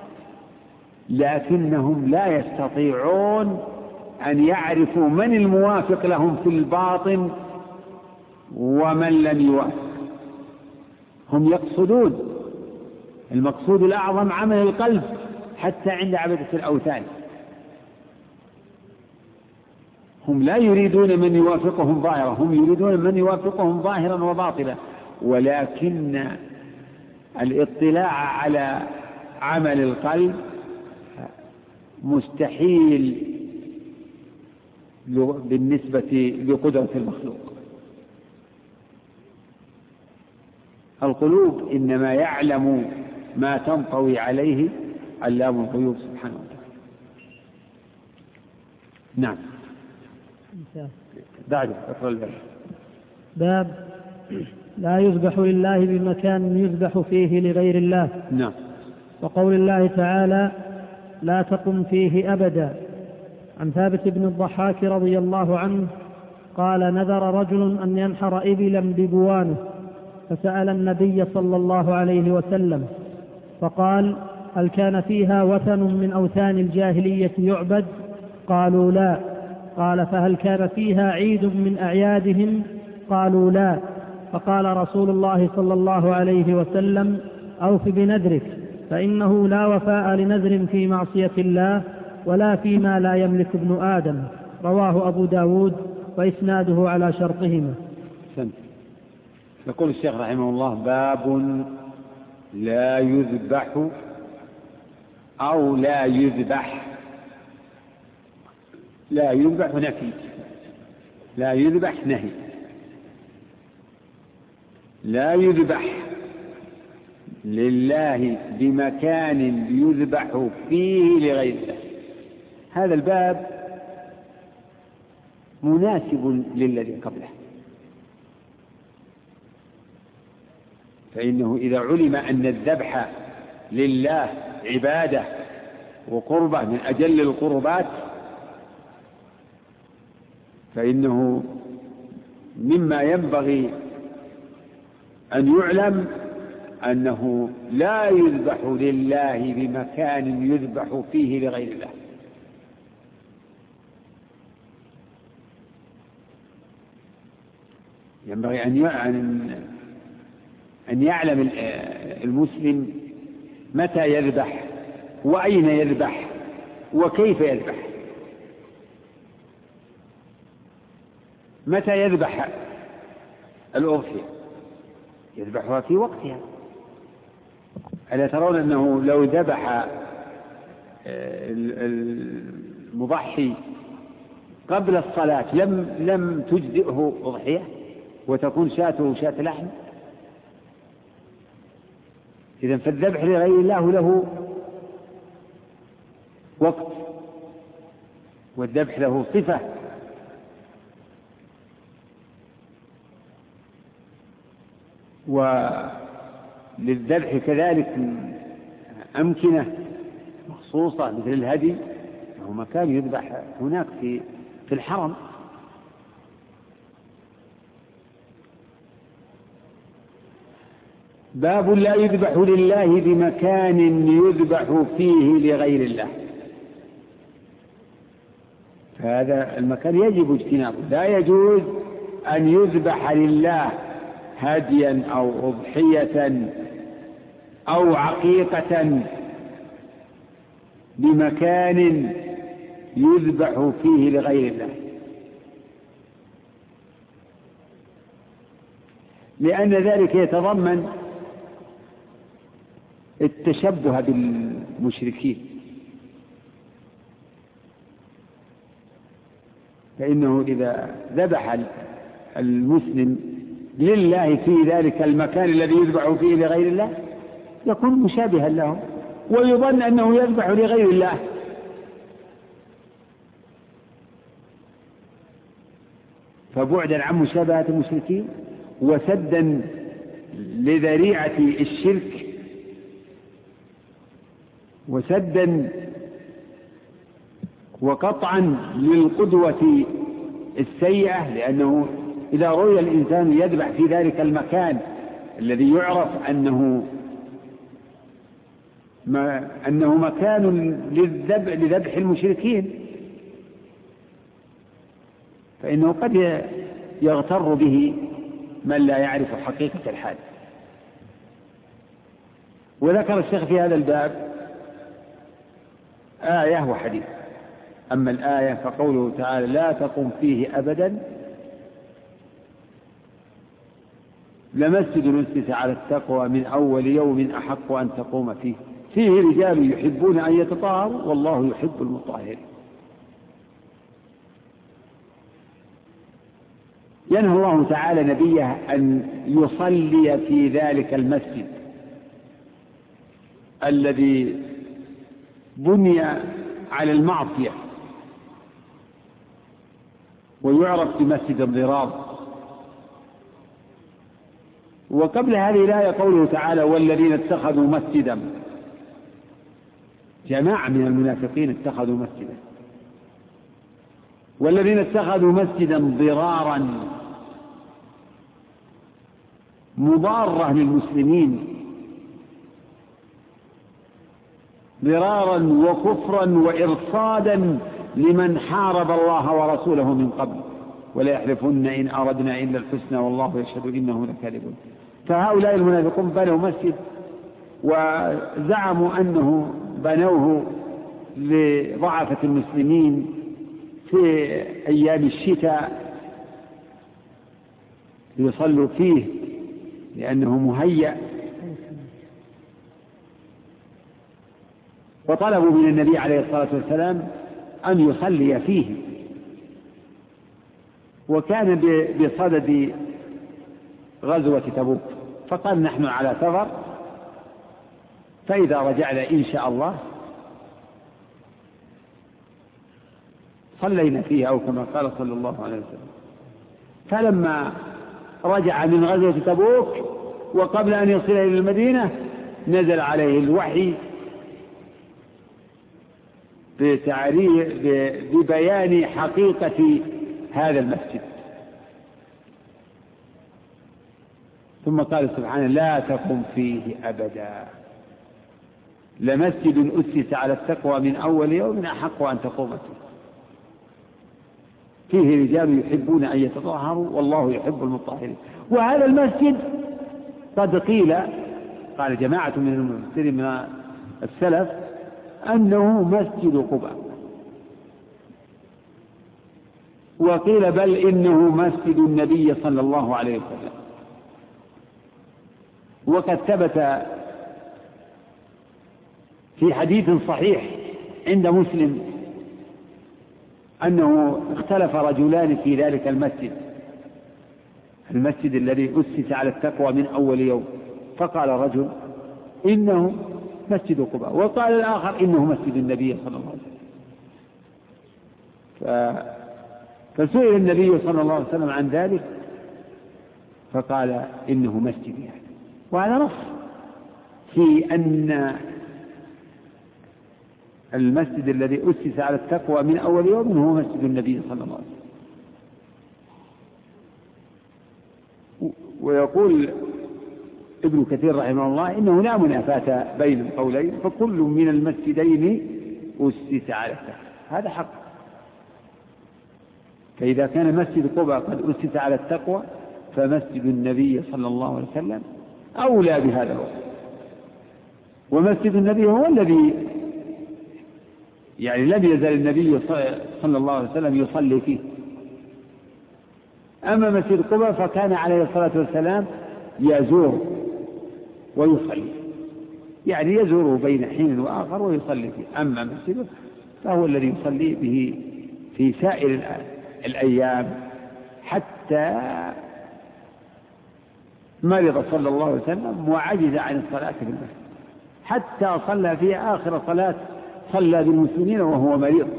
لكنهم لا يستطيعون أن يعرفوا من الموافق لهم في الباطن ومن لم يوافق. هم يقصدون المقصود الأعظم عمل القلب حتى عند عبدة الأوثان. هم لا يريدون من يوافقهم ظاهرا، هم يريدون من يوافقهم ظاهرا وباطلا، ولكن الاطلاع على عمل القلب مستحيل بالنسبة لقدرة المخلوق. القلوب إنما يعلم ما تنطوي عليه علام الغيوب سبحانه وتعالى. نعم. بعد اقرأ الباب. باب لا يذبح لله بمكان يذبح فيه لغير الله. نعم. وقول الله تعالى لا تقم فيه أبدا. عن ثابت بن الضحاك رضي الله عنه قال نذر رجل أن ينحر إبلا ببوانه فسأل النبي صلى الله عليه وسلم فقال هل كان فيها وثن من أوثان الجاهلية يعبد؟ قالوا لا. قال فهل كان فيها عيد من أعيادهم؟ قالوا لا. فقال رسول الله صلى الله عليه وسلم أوف بنذرك فإنه لا وفاء لنذر في معصية الله ولا فيما لا يملك ابن آدم. رواه أبو داود وإسناده على شرطهما. يقول الشيخ رحمه الله باب لا يذبح أو لا يذبح. لا يذبح نفي، لا يذبح نهي. لا يذبح لله بمكان يذبح فيه لغير الله. هذا الباب مناسب للذي قبله، فإنه إذا علم أن الذبح لله عبادة وقربة من أجل القربات، فإنه مما ينبغي أن يعلم أنه لا يذبح لله بمكان يذبح فيه لغير الله. ينبغي أن يعلم المسلم متى يذبح وأين يذبح وكيف يذبح. متى يذبح الأضحية؟ يذبحها في وقتها. ألا ترون أنه لو ذبح المضحي قبل الصلاة لم تجزئه أضحية وتكون شاته شاة لحم؟ إذن فالذبح لغير الله له وقت، والذبح له صفة، وللذبح كذلك أمكنة مخصوصة مثل الهدي، له مكان يذبح هناك في الحرم. باب لا يذبح لله بمكان يذبح فيه لغير الله. فهذا المكان يجب اجتنابه، لا يجوز أن يذبح لله هديا أو أضحية أو عقيقة بمكان يذبح فيه لغير الله، لأن ذلك يتضمن التشبه بالمشركين، فإنه إذا ذبح المسلم لله في ذلك المكان الذي يذبح فيه لغير الله يكون مشابها لهم، ويظن أنه يذبح لغير الله. فبعدا عن مشابهة المشركين وسدا لذريعة الشرك وسدا وقطعا للقدوة السيئة، لأنه إذا رؤي الإنسان يذبح في ذلك المكان الذي يعرف أنه مكان لذبح المشركين، فإنه قد يغتر به من لا يعرف حقيقة الحال. وذكر الشيخ في هذا الباب آية وحديث. أما الآية فقوله تعالى لا تقم فيه أبدا لمسجد أسس على التقوى من أول يوم أحق أن تقوم فيه فيه رجال يحبون أن يتطهروا والله يحب المطهرين. ينهى الله تعالى نبيه أن يصلي في ذلك المسجد الذي بني على المعصية ويعرف بمسجد الضرار. وقبل هذه الآية قوله تعالى والذين اتخذوا مسجدا، جماعة من المنافقين اتخذوا مسجدا، والذين اتخذوا مسجدا ضرارا مضارة للمسلمين، ضرارا وكفرا وإرصادا لمن حارب الله ورسوله من قبل ولا يحلفن إن أردنا إلا الحسنى والله يشهد إنهم لكاذبون. فهؤلاء المنافقون بنوا مسجد وزعموا أنه بنوه لضعفة المسلمين في أيام الشتاء ليصلوا فيه لأنه مهيأ، وطلبوا من النبي عليه الصلاة والسلام أن يصلي فيه، وكان بصدد غزوة تبوك، فقال نحن على سفر فإذا رجعنا إن شاء الله صلينا فيه أو كما قال صلى الله عليه وسلم. فلما رجع من غزوة تبوك وقبل أن يصل إلى المدينة نزل عليه الوحي ببيان حقيقة هذا المسجد. ثم قال سبحانه لا تقم فيه أبدا لمسجد أسس على التقوى من أول يوم أحق أن تقوم فيه رجال يحبون أن يتطهروا والله يحب المطهرين. وهذا المسجد قد قال جماعة من المفسرين من السلف أنه مسجد قباء، وقيل بل إنه مسجد النبي صلى الله عليه وسلم. وقد ثبت في حديث صحيح عند مسلم أنه اختلف رجلان في ذلك المسجد الذي أسس على التقوى من أول يوم، فقال رجل إنه مسجد قباء، وقال الآخر إنه مسجد النبي صلى الله عليه وسلم. فسئل النبي صلى الله عليه وسلم عن ذلك فقال إنه مسجد يعني. وهذا نص في أن المسجد الذي أسس على التقوى من أول يوم هو مسجد النبي صلى الله عليه وسلم. ويقول ابن كثير رحمه الله إنه لا منافاة بين القولين، فكل من المسجدين أسس على التقوى، هذا حق. فإذا كان مسجد قباء قد أسس على التقوى فمسجد النبي صلى الله عليه وسلم أولى بهذا الوصف. ومسجد النبي هو الذي يعني لم يزل النبي صلى الله عليه وسلم يصلي فيه. أما مسجد قباء فكان عليه الصلاة والسلام يزور ويصلي، يعني يزوره بين حين وآخر ويصلي فيه. أما مسجده فهو الذي يصلي به في سائر الأيام حتى مرض صلى الله عليه وسلم وعجز عن الصلاة في المسجد، حتى صلى في آخر صلاة صلى بالمسلمين وهو مريض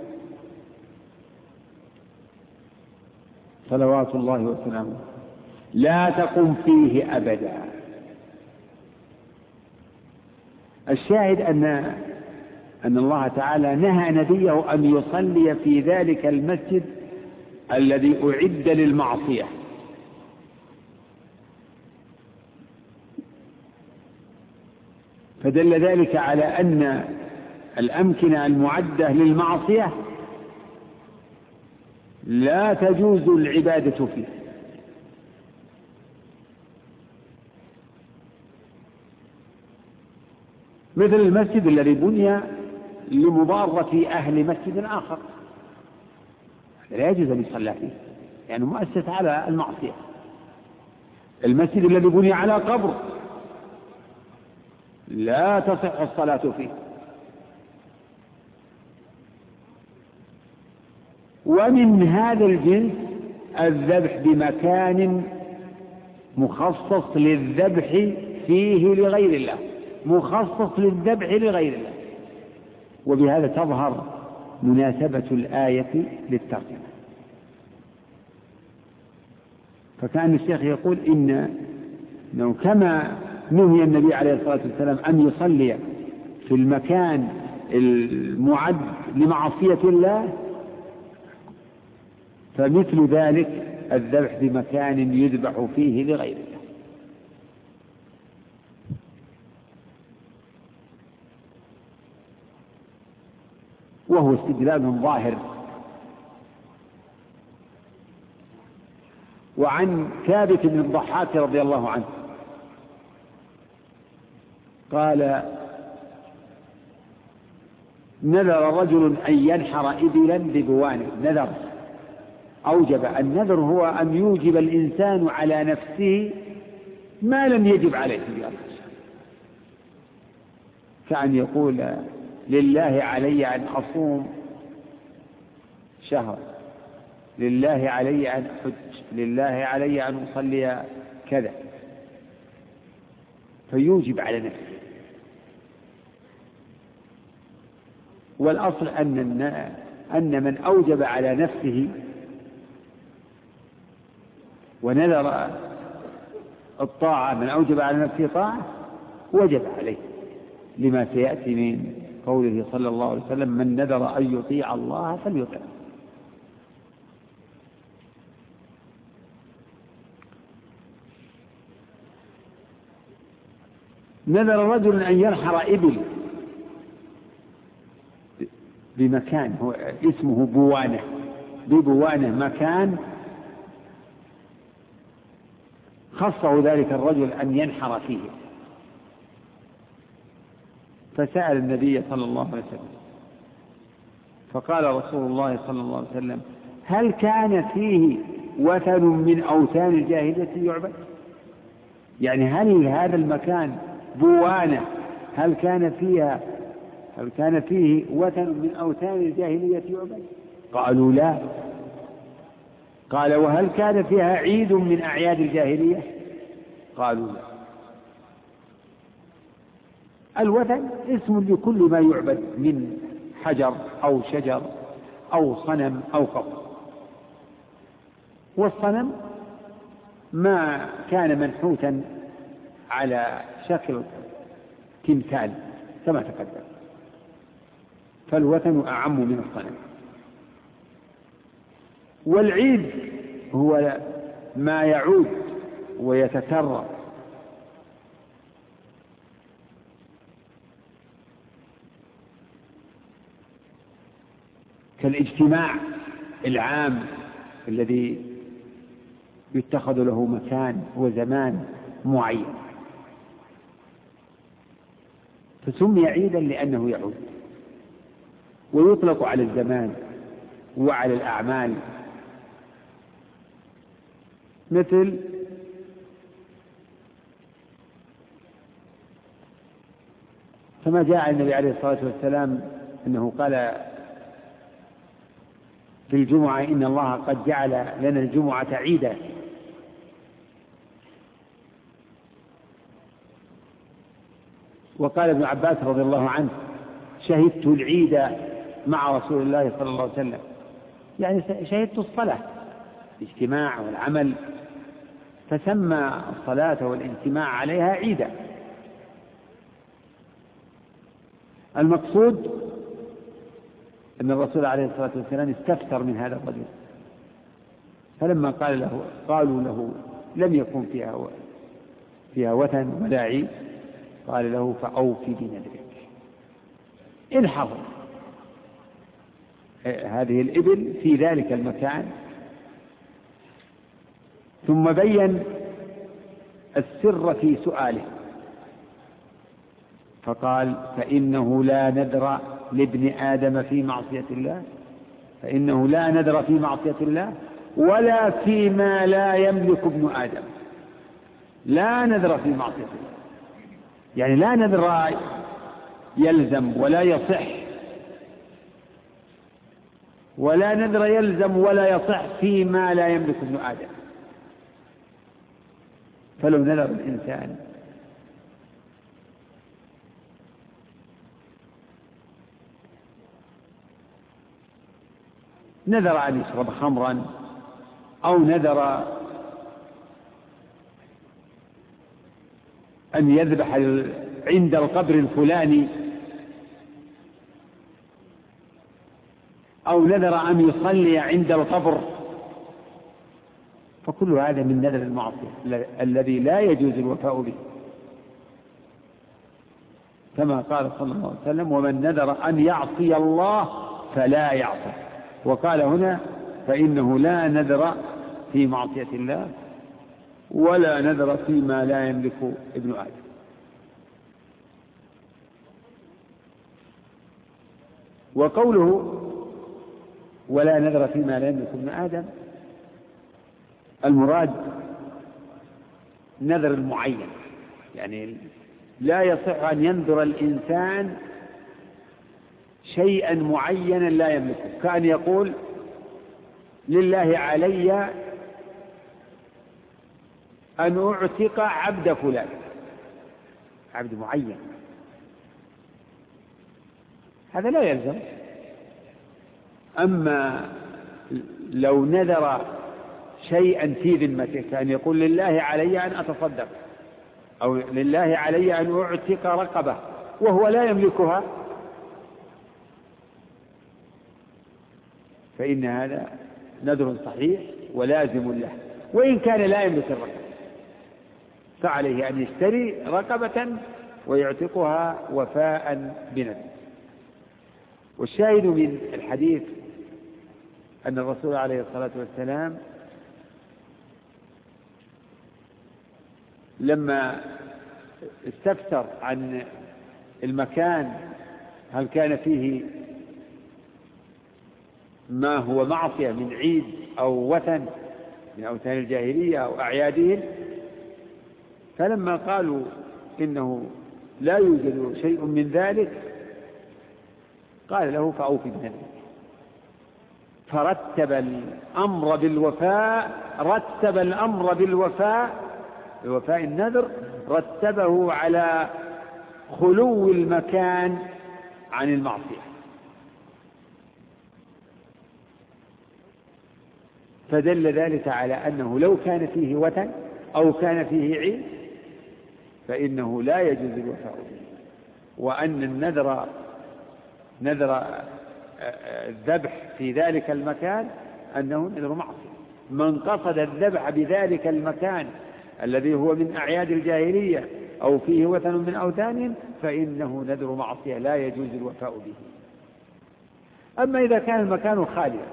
صلوات الله وسلامه. لا تقم فيه أبدا. الشاهد أن الله تعالى نهى نبيه أن يصلي في ذلك المسجد الذي أعد للمعصية، فدل ذلك على أن الأمكنة المعدة للمعصية لا تجوز العبادة فيه. مثل المسجد الذي بني لمضارة أهل مسجد آخر لا يجوز أن يصلى فيه، يعني مؤسس على المعصية. المسجد الذي بني على قبر لا تصح الصلاة فيه. ومن هذا الجنس الذبح بمكان مخصص للذبح فيه لغير الله، مخصص للذبح لغير الله. وبهذا تظهر مناسبة الآية للترجمة. فكان الشيخ يقول إنه كما نهي النبي عليه الصلاة والسلام أن يصلي في المكان المعد لمعصية الله، فمثل ذلك الذبح بمكان يذبح فيه لغير الله. وهو استدلال ظاهر. وعن ثابت بن الضحاك رضي الله عنه قال نذر رجل أن ينحر إبلا ببوانه. نذر أوجب. النذر هو أن يوجب الإنسان على نفسه ما لم يجب عليه، كأن يقول لله علي أن أصوم شهر، لله علي أن أحج، لله علي أن أصلي كذا، فيوجب على نفسه. والأصل أن من أوجب على نفسه ونذر الطاعة، من أوجب على نفسه طاعة وجب عليه، لما سيأتي قوله صلى الله عليه وسلم: من نذر أن يطيع الله فليطع. نذر رجل أن ينحر إبل بمكان هو اسمه بوانة، ببوانة مكان خصه ذلك الرجل أن ينحر فيه، فسأل النبي صلى الله عليه وسلم فقال رسول الله صلى الله عليه وسلم: هل كان فيه وثن من أوثان الجاهلية يعبد؟ يعني هل هذا المكان بوانة هل كان فيه وثن من أوثان الجاهلية يعبد؟ قالوا لا. قال: وهل كان فيها عيد من أعياد الجاهلية؟ قالوا لا. الوثن اسم لكل ما يعبد من حجر أو شجر أو صنم أو قبر، والصنم ما كان منحوتا على شكل تمثال كما تقدم، فالوثن أعم من الصنم. والعيد هو ما يعود ويتكرر، كالاجتماع العام الذي يتخذ له مكان وزمان معين، فسمي عيدا لأنه يعود، ويطلق على الزمان وعلى الأعمال، مثل كما جاء النبي عليه الصلاة والسلام أنه قال في الجمعة: إن الله قد جعل لنا الجمعة عيدا. وقال ابن عباس رضي الله عنه: شهدت العيد مع رسول الله صلى الله عليه وسلم، يعني شهدت الصلاة، الاجتماع والعمل، فسمى الصلاة والاجتماع عليها عيدا. المقصود أن الرسول عليه الصلاة والسلام استفسر من هذا الرجل، فلما قالوا له لم يكن فيها وثن ولا عيد، قال له: فأوفي بنذرك، انحر هذه الإبل في ذلك المكان. ثم بين السر في سؤاله فقال: فإنه لا نذر لابن آدم في معصية الله، فإنه لا نذر في معصية الله ولا فيما لا يملك ابن آدم. لا نذر في معصية الله، يعني لا نذر يلزم ولا يصح، ولا نذر يلزم ولا يصح فيما لا يملك ابن آدم. فلو نذر الإنسان نذر أن يشرب خمرا، أو نذر أن يذبح عند القبر الفلاني، أو نذر أن يصلي عند القبر، فكل هذا من نذر المعصية الذي لا يجوز الوفاء به، كما قال صلى الله عليه وسلم: ومن نذر أن يعصي الله فلا يعصي. وقال هنا: فإنه لا نذر في معصية الله ولا نذر فيما لا يملك ابن آدم. وقوله ولا نذر فيما لا يملك ابن آدم، المراد نذر المعين، يعني لا يصح أن ينذر الإنسان شيئا معينا لا يملكه، كأن يقول: لله علي أن أعتق عبد فلان، عبد معين، هذا لا يلزم. أما لو نذر شيئا في ذمته، كأن يقول: لله علي أن أتصدق، أو لله علي أن أعتق رقبة، وهو لا يملكها، فإن هذا نذر صحيح ولازم له، وإن كان لا يملك الرقبة فعليه أن يشتري رقبة ويعتقها وفاء بنذر. والشاهد من الحديث أن الرسول عليه الصلاة والسلام لما استفسر عن المكان هل كان فيه ما هو معصية من عيد أو وثن من أوثان الجاهلية أو أعيادهم، فلما قالوا إنه لا يوجد شيء من ذلك قال له فأوفي بنذرك، فرتب الأمر بالوفاء بوفاء النذر، رتبه على خلو المكان عن المعصية. فدل ذلك على أنه لو كان فيه وثن أو كان فيه عيد فإنه لا يجوز الوفاء به، وأن نذر الذبح في ذلك المكان أنه نذر معصية. من قصد الذبح بذلك المكان الذي هو من أعياد الجاهلية أو فيه وثن من أوثانهم فإنه نذر معصية لا يجوز الوفاء به. أما إذا كان المكان خاليا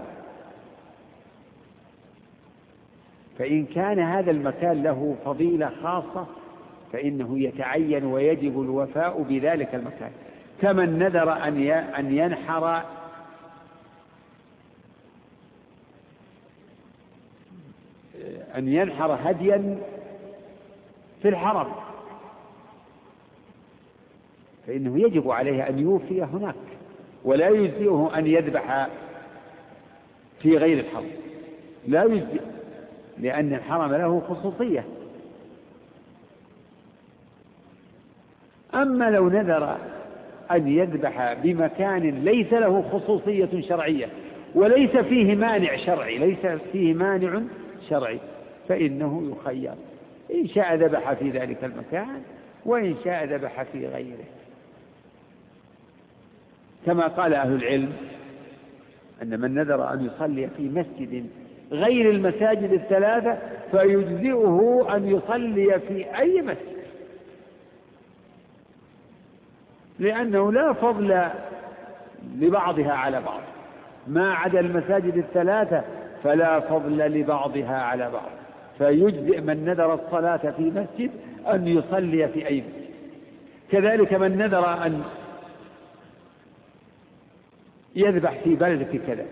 فإن كان هذا المكان له فضيلة خاصة فإنه يتعين ويجب الوفاء بذلك المكان، كمن نذر أن ينحر هديا في الحرم فإنه يجب عليه أن يوفي هناك، ولا يجزئه أن يذبح في غير الحرم، لا يجزئ، لأن الحرم له خصوصية. أما لو نذر أن يذبح بمكان ليس له خصوصية شرعية وليس فيه مانع شرعي فإنه يخير، إن شاء ذبح في ذلك المكان وإن شاء ذبح في غيره، كما قال أهل العلم أن من نذر أن يصلي في مسجد غير المساجد الثلاثة فيجزئه أن يصلي في أي مسجد، لأنه لا فضل لبعضها على بعض، ما عدا المساجد الثلاثة فلا فضل لبعضها على بعض، فيجزئ من نذر الصلاة في مسجد أن يصلي في أي مسجد. كذلك من نذر أن يذبح في بلدة كذا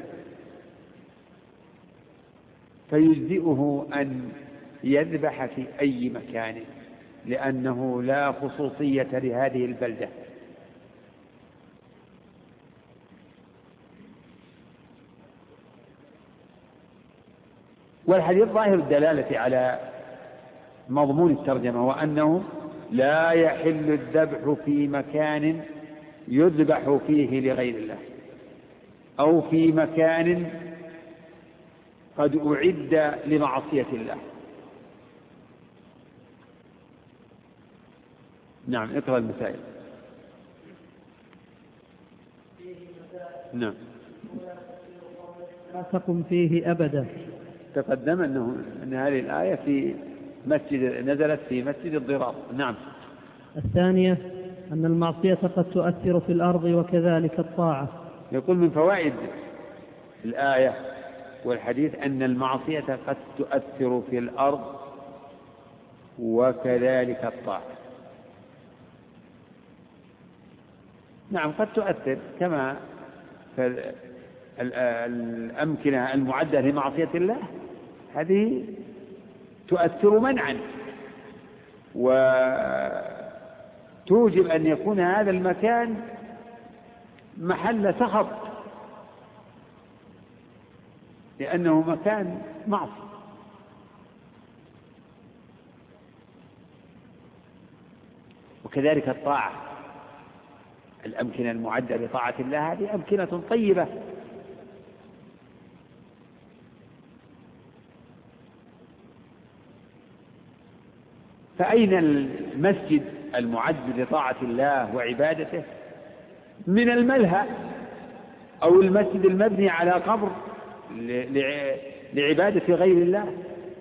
فيجزئه أن يذبح في أي مكان، لأنه لا خصوصية لهذه البلدة. والحديث ظاهر الدلالة على مضمون الترجمة، وأنه لا يحل الذبح في مكان يذبح فيه لغير الله أو في مكان قد أعد لمعصية الله. نعم، اقرأ المسائل. نعم. لا تقم فيه أبدا. تقدم أن هذه الآية في مسجد نزلت في مسجد الضرار. نعم. الثانية أن المعصية قد تؤثر في الأرض وكذلك الطاعة. يقول من فوائد الآية والحديث أن المعصية قد تؤثر في الأرض وكذلك الطاعة. نعم، قد تؤثر، كما الأمكنة المعدة لمعصية الله هذه تؤثر منعا، وتوجب أن يكون هذا المكان محل سخط لأنه مكان معصية. وكذلك الطاعة، الأمكنة المعدة لطاعة الله هذه أمكنة طيبة، فأين المسجد المعد لطاعة الله وعبادته من الملهى أو المسجد المبني على قبر لعبادة غير الله،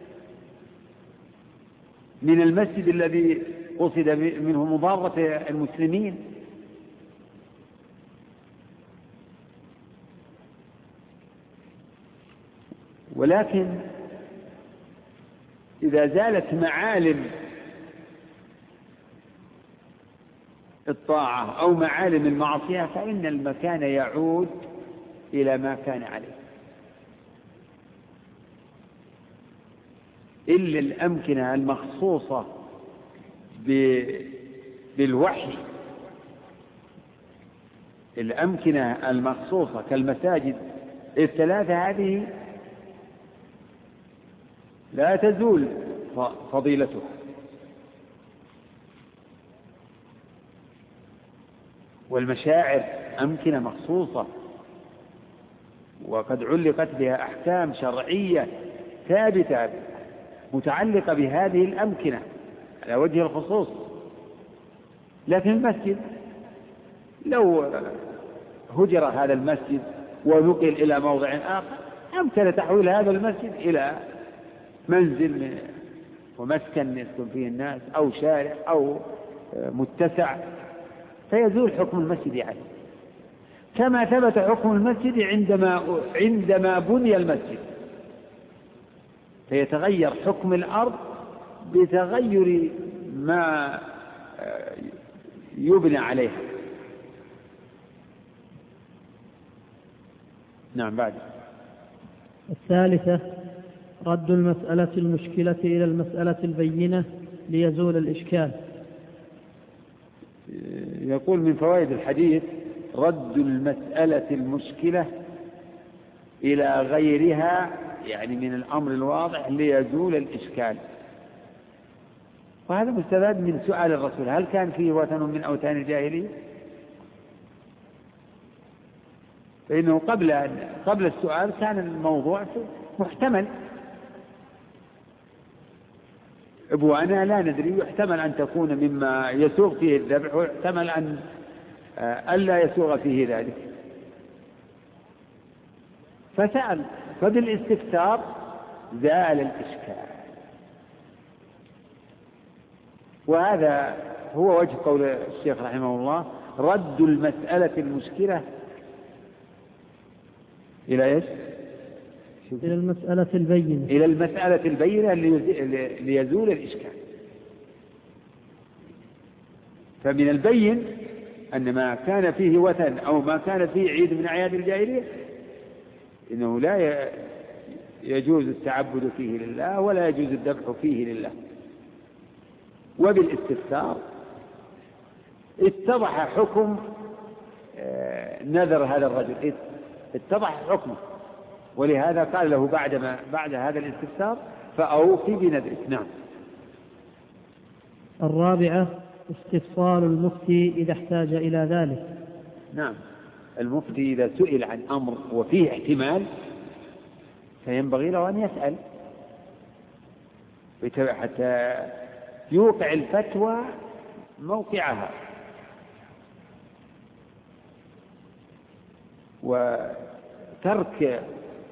من المسجد الذي قصد منه مضارة المسلمين. ولكن إذا زالت معالم الطاعة أو معالم المعصية فإن المكان يعود إلى ما كان عليه، إلا الأمكنة المخصوصة بالوحي، الأمكنة المخصوصة كالمساجد الثلاثة هذه لا تزول فضيلتها. والمشاعر أمكنة مخصوصة وقد علقت بها أحكام شرعية ثابتة متعلقة بهذه الأمكنة على وجه الخصوص. لكن المسجد لو هجر هذا المسجد ونقل إلى موضع آخر أمكن تحويل هذا المسجد إلى منزل ومسكن يسكن فيه الناس أو شارع أو متسع، فيزول حكم المسجد عليه، كما ثبت حكم المسجد عندما بني المسجد، فيتغير حكم الأرض بتغير ما يبنى عليها. نعم. بعد الثالثة رد المسألة المشكلة إلى المسألة البينة ليزول الإشكال. يقول من فوائد الحديث رد المسألة المشكلة إلى غيرها، يعني من الأمر الواضح ليزول الإشكال. وهذا مستفاد من سؤال الرسول: هل كان فيه وثن من أوثان الجاهلية؟ فإنه قبل السؤال كان الموضوع محتمل، أبوانا لا ندري، يحتمل أن تكون مما يسوغ فيه الذبح ويحتمل أن ألا يسوغ فيه ذلك، فسأل، فبالاستفسار زال الإشكال. وهذا هو وجه قول الشيخ رحمه الله: رد المسألة المشكلة إلى إيش؟ إلى المسألة البينة، إلى المسألة البينة ليزول الإشكال. فمن البين أن ما كان فيه وثن أو ما كان فيه عيد من أعياد الجاهلية إنه لا يجوز التعبد فيه لله ولا يجوز الذبح فيه لله. وبالاستفسار اتضح حكم نذر هذا الرجل، اتضح حكمه، ولهذا قال له بعد هذا الاستفسار: فأوفي بنذرك. نعم. الرابعة استفصال المفتي إذا احتاج إلى ذلك. نعم، المفتي إذا سئل عن أمر وفيه احتمال فينبغي له أن يسأل حتى يوقع الفتوى موقعها. وترك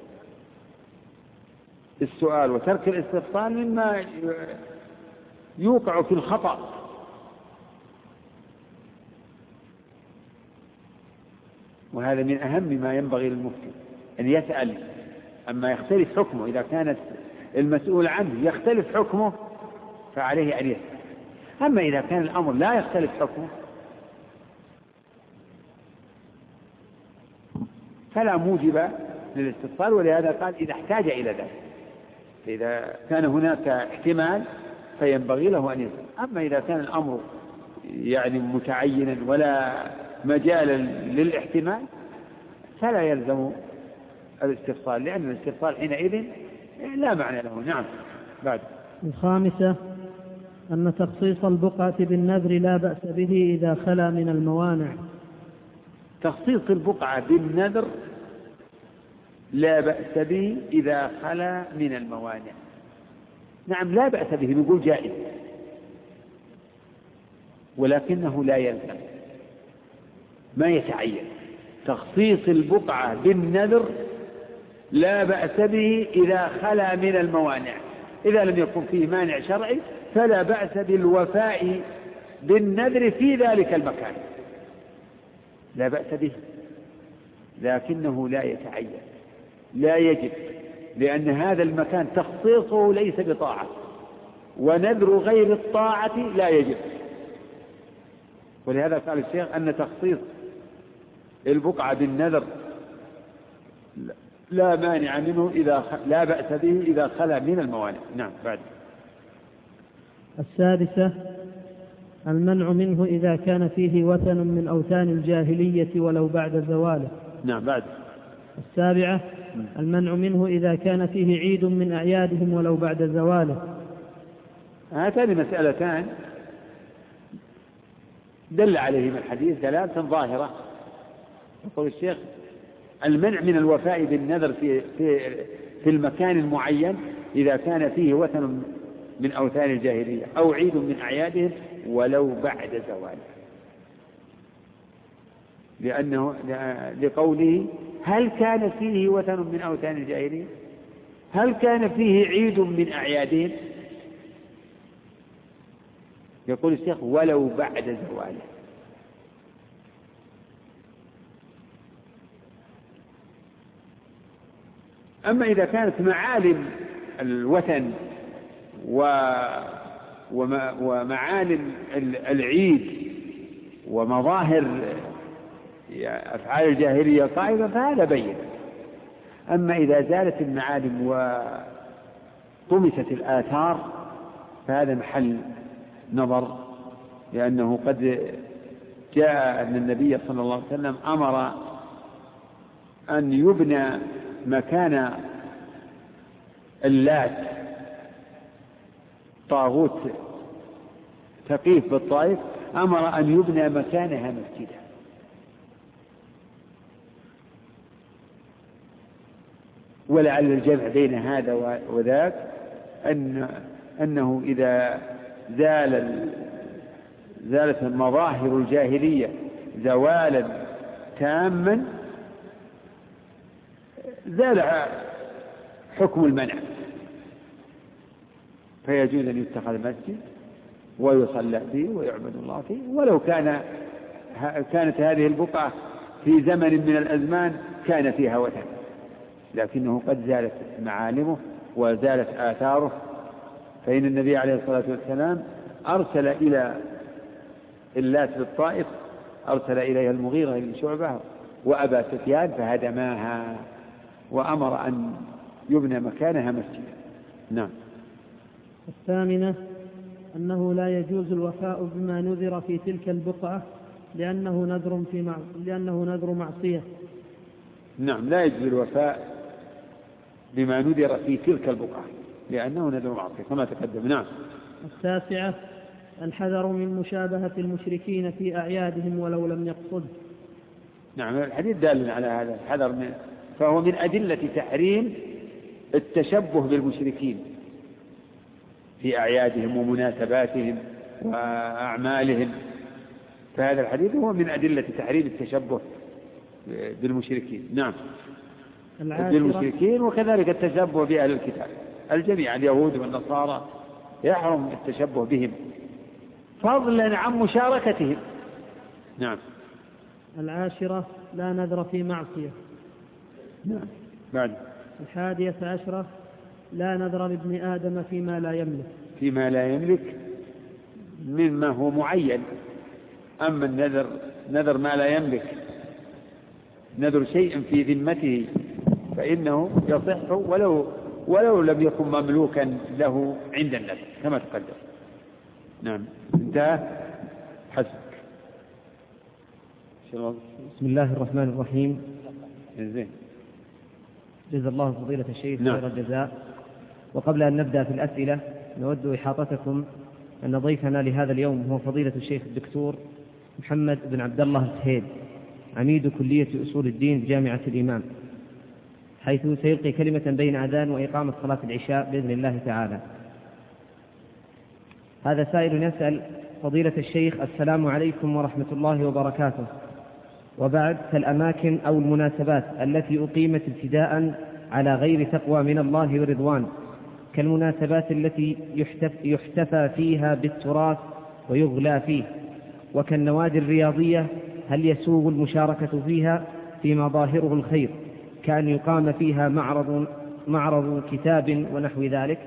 السؤال وترك الاستفصال مما يوقع في الخطأ. وهذا من أهم ما ينبغي للمفتي أن يسأل أما يختلف حكمه. إذا كانت المسؤول عنه يختلف حكمه فعليه أن يسأل. أما إذا كان الأمر لا يختلف حكمه فلا موجب للاستفصال، ولهذا قال إذا احتاج إلى ذلك. إذا كان هناك احتمال فينبغي له أن يسأل. أما إذا كان الأمر يعني متعينا ولا مجال للاحتمال فلا يلزم الاستفصال، لأن الاستفصال حينئذ لا معنى له. نعم. بعد. الخامسة أن تخصيص البقعة بالنذر لا بأس به إذا خلا من الموانع. تخصيص البقعة بالنذر لا بأس به إذا خلا من الموانع. نعم، لا بأس به، نقول جائز، ولكنه لا يلزم، ما يتعين. تخصيص البقعة بالنذر لا بأس به إذا خلا من الموانع. إذا لم يكن فيه مانع شرعي فلا بأس بالوفاء بالنذر في ذلك المكان، لا بأس به، لكنه لا يتعين، لا يجب، لأن هذا المكان تخصيصه ليس بطاعة، ونذر غير الطاعة لا يجب. ولهذا قال الشيخ أن تخصيص البقعة بالنذر لا مانع منه لا بأس به إذا خلا من الموانع. نعم. بعد. السادسة المنع منه إذا كان فيه وثن من أوثان الجاهلية ولو بعد زواله. نعم. بعد. السابعة المنع منه إذا كان فيه عيد من أعيادهم ولو بعد زواله. هاتان مسألتان دل عليهما الحديث دلالة ظاهرة. يقول الشيخ المنع من الوفاء بالنذر في المكان المعين إذا كان فيه وثن من أوثان الجاهلية أو عيد من أعيادهم ولو بعد زواله، لقوله هل كان فيه وثن من أوثان الجاهلية، هل كان فيه عيد من أعيادهم؟ يقول الشيخ ولو بعد زواله. أما إذا كانت معالم الوثن ومعالم العيد ومظاهر أفعال الجاهلية قائمة فهذا بين. أما إذا زالت المعالم وطمست الآثار فهذا محل نظر، لأنه قد جاء أن النبي صلى الله عليه وسلم أمر أن يبنى مكان اللات طاغوت ثقيف بالطائف، أمر أن يبنى مكانها مسجدا. ولعل الجمع بين هذا وذاك أنه إذا زالت مظاهر الجاهلية زوالا تاما زال حكم المنع، فيجوز أن يتخذ مسجد ويصلى فيه ويعبد الله فيه، ولو كانت هذه البقعة في زمن من الأزمان كان فيها وثن، لكنه قد زالت معالمه وزالت آثاره. فإن النبي عليه الصلاة والسلام أرسل إلى اللات بالطائف، أرسل إليها المغيرة بن شعبة وأبا سفيان فهدماها، وأمر أن يبنى مكانها مسجدا. نعم. الثامنة أنه لا يجوز الوفاء بما نذر في تلك البقعة لأنه نذر معصية. نعم، لا يجوز الوفاء بما نذر في تلك البقعة لأنه نذر معصية كما تقدم. نعم. التاسعة الحذر من مشابهة المشركين في أعيادهم ولو لم يقصد. نعم، الحديث دال على هذا الحذر فهو من أدلة تحريم التشبه بالمشركين في أعيادهم ومناسباتهم وأعمالهم، فهذا الحديث هو من أدلة تحريم التشبه بالمشركين. نعم، بالمشركين، وكذلك التشبه بأهل الكتاب الجميع اليهود والنصارى يحرم التشبه بهم فضلا عن مشاركتهم. نعم. العاشرة لا نذر في معصية. نعم. بعد. 11 لا نذر لابن آدم فيما لا يملك. فيما لا يملك مما هو معين. أما نذر ما لا يملك، نذر شيء في ذمته فإنه يصح ولو لم يكن مملوكا له عند النذر كما تقدم. نعم. انتهى. حسبك. بسم الله الرحمن الرحيم. زين. جزا الله فضيلة الشيخ خير الجزاء. وقبل أن نبدأ في الأسئلة نود إحاطتكم أن ضيفنا لهذا اليوم هو فضيلة الشيخ الدكتور محمد بن عبد الله السهيد، عميد كلية أصول الدين بجامعة الإمام، حيث سيلقي كلمة بين أذان وإقامة صلاة العشاء بإذن الله تعالى. هذا سائل يسأل: فضيلة الشيخ، السلام عليكم ورحمة الله وبركاته. وبعد، فالأماكن أو المناسبات التي أقيمت ابتداء على غير تقوى من الله ورضوان، كالمناسبات التي يحتفى فيها بالتراث ويغلى فيه، وكالنوادي الرياضية هل يسوغ المشاركة فيها فيما ظاهره الخير، كأن يقام فيها معرض كتاب ونحو ذلك؟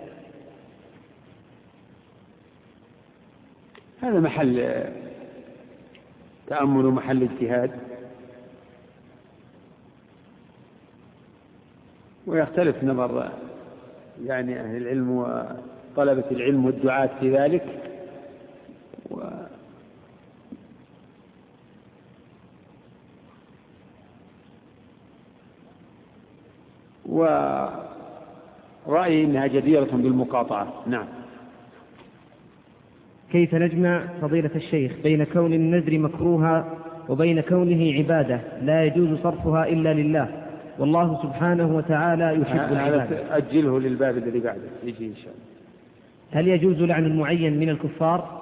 هذا محل تأمل ومحل اجتهاد، ويختلف نظر يعني أهل العلم وطلبة العلم والدعاة في ذلك، ورأيي أنها جديرة بالمقاطعة. نعم. كيف نجمع فضيلة الشيخ بين كون النذر مكروها وبين كونه عبادة لا يجوز صرفها إلا لله، والله سبحانه وتعالى يحب العبادة؟ أجله للباب الذي بعده يجي إن شاء الله. هل يجوز لعن المعين من الكفار؟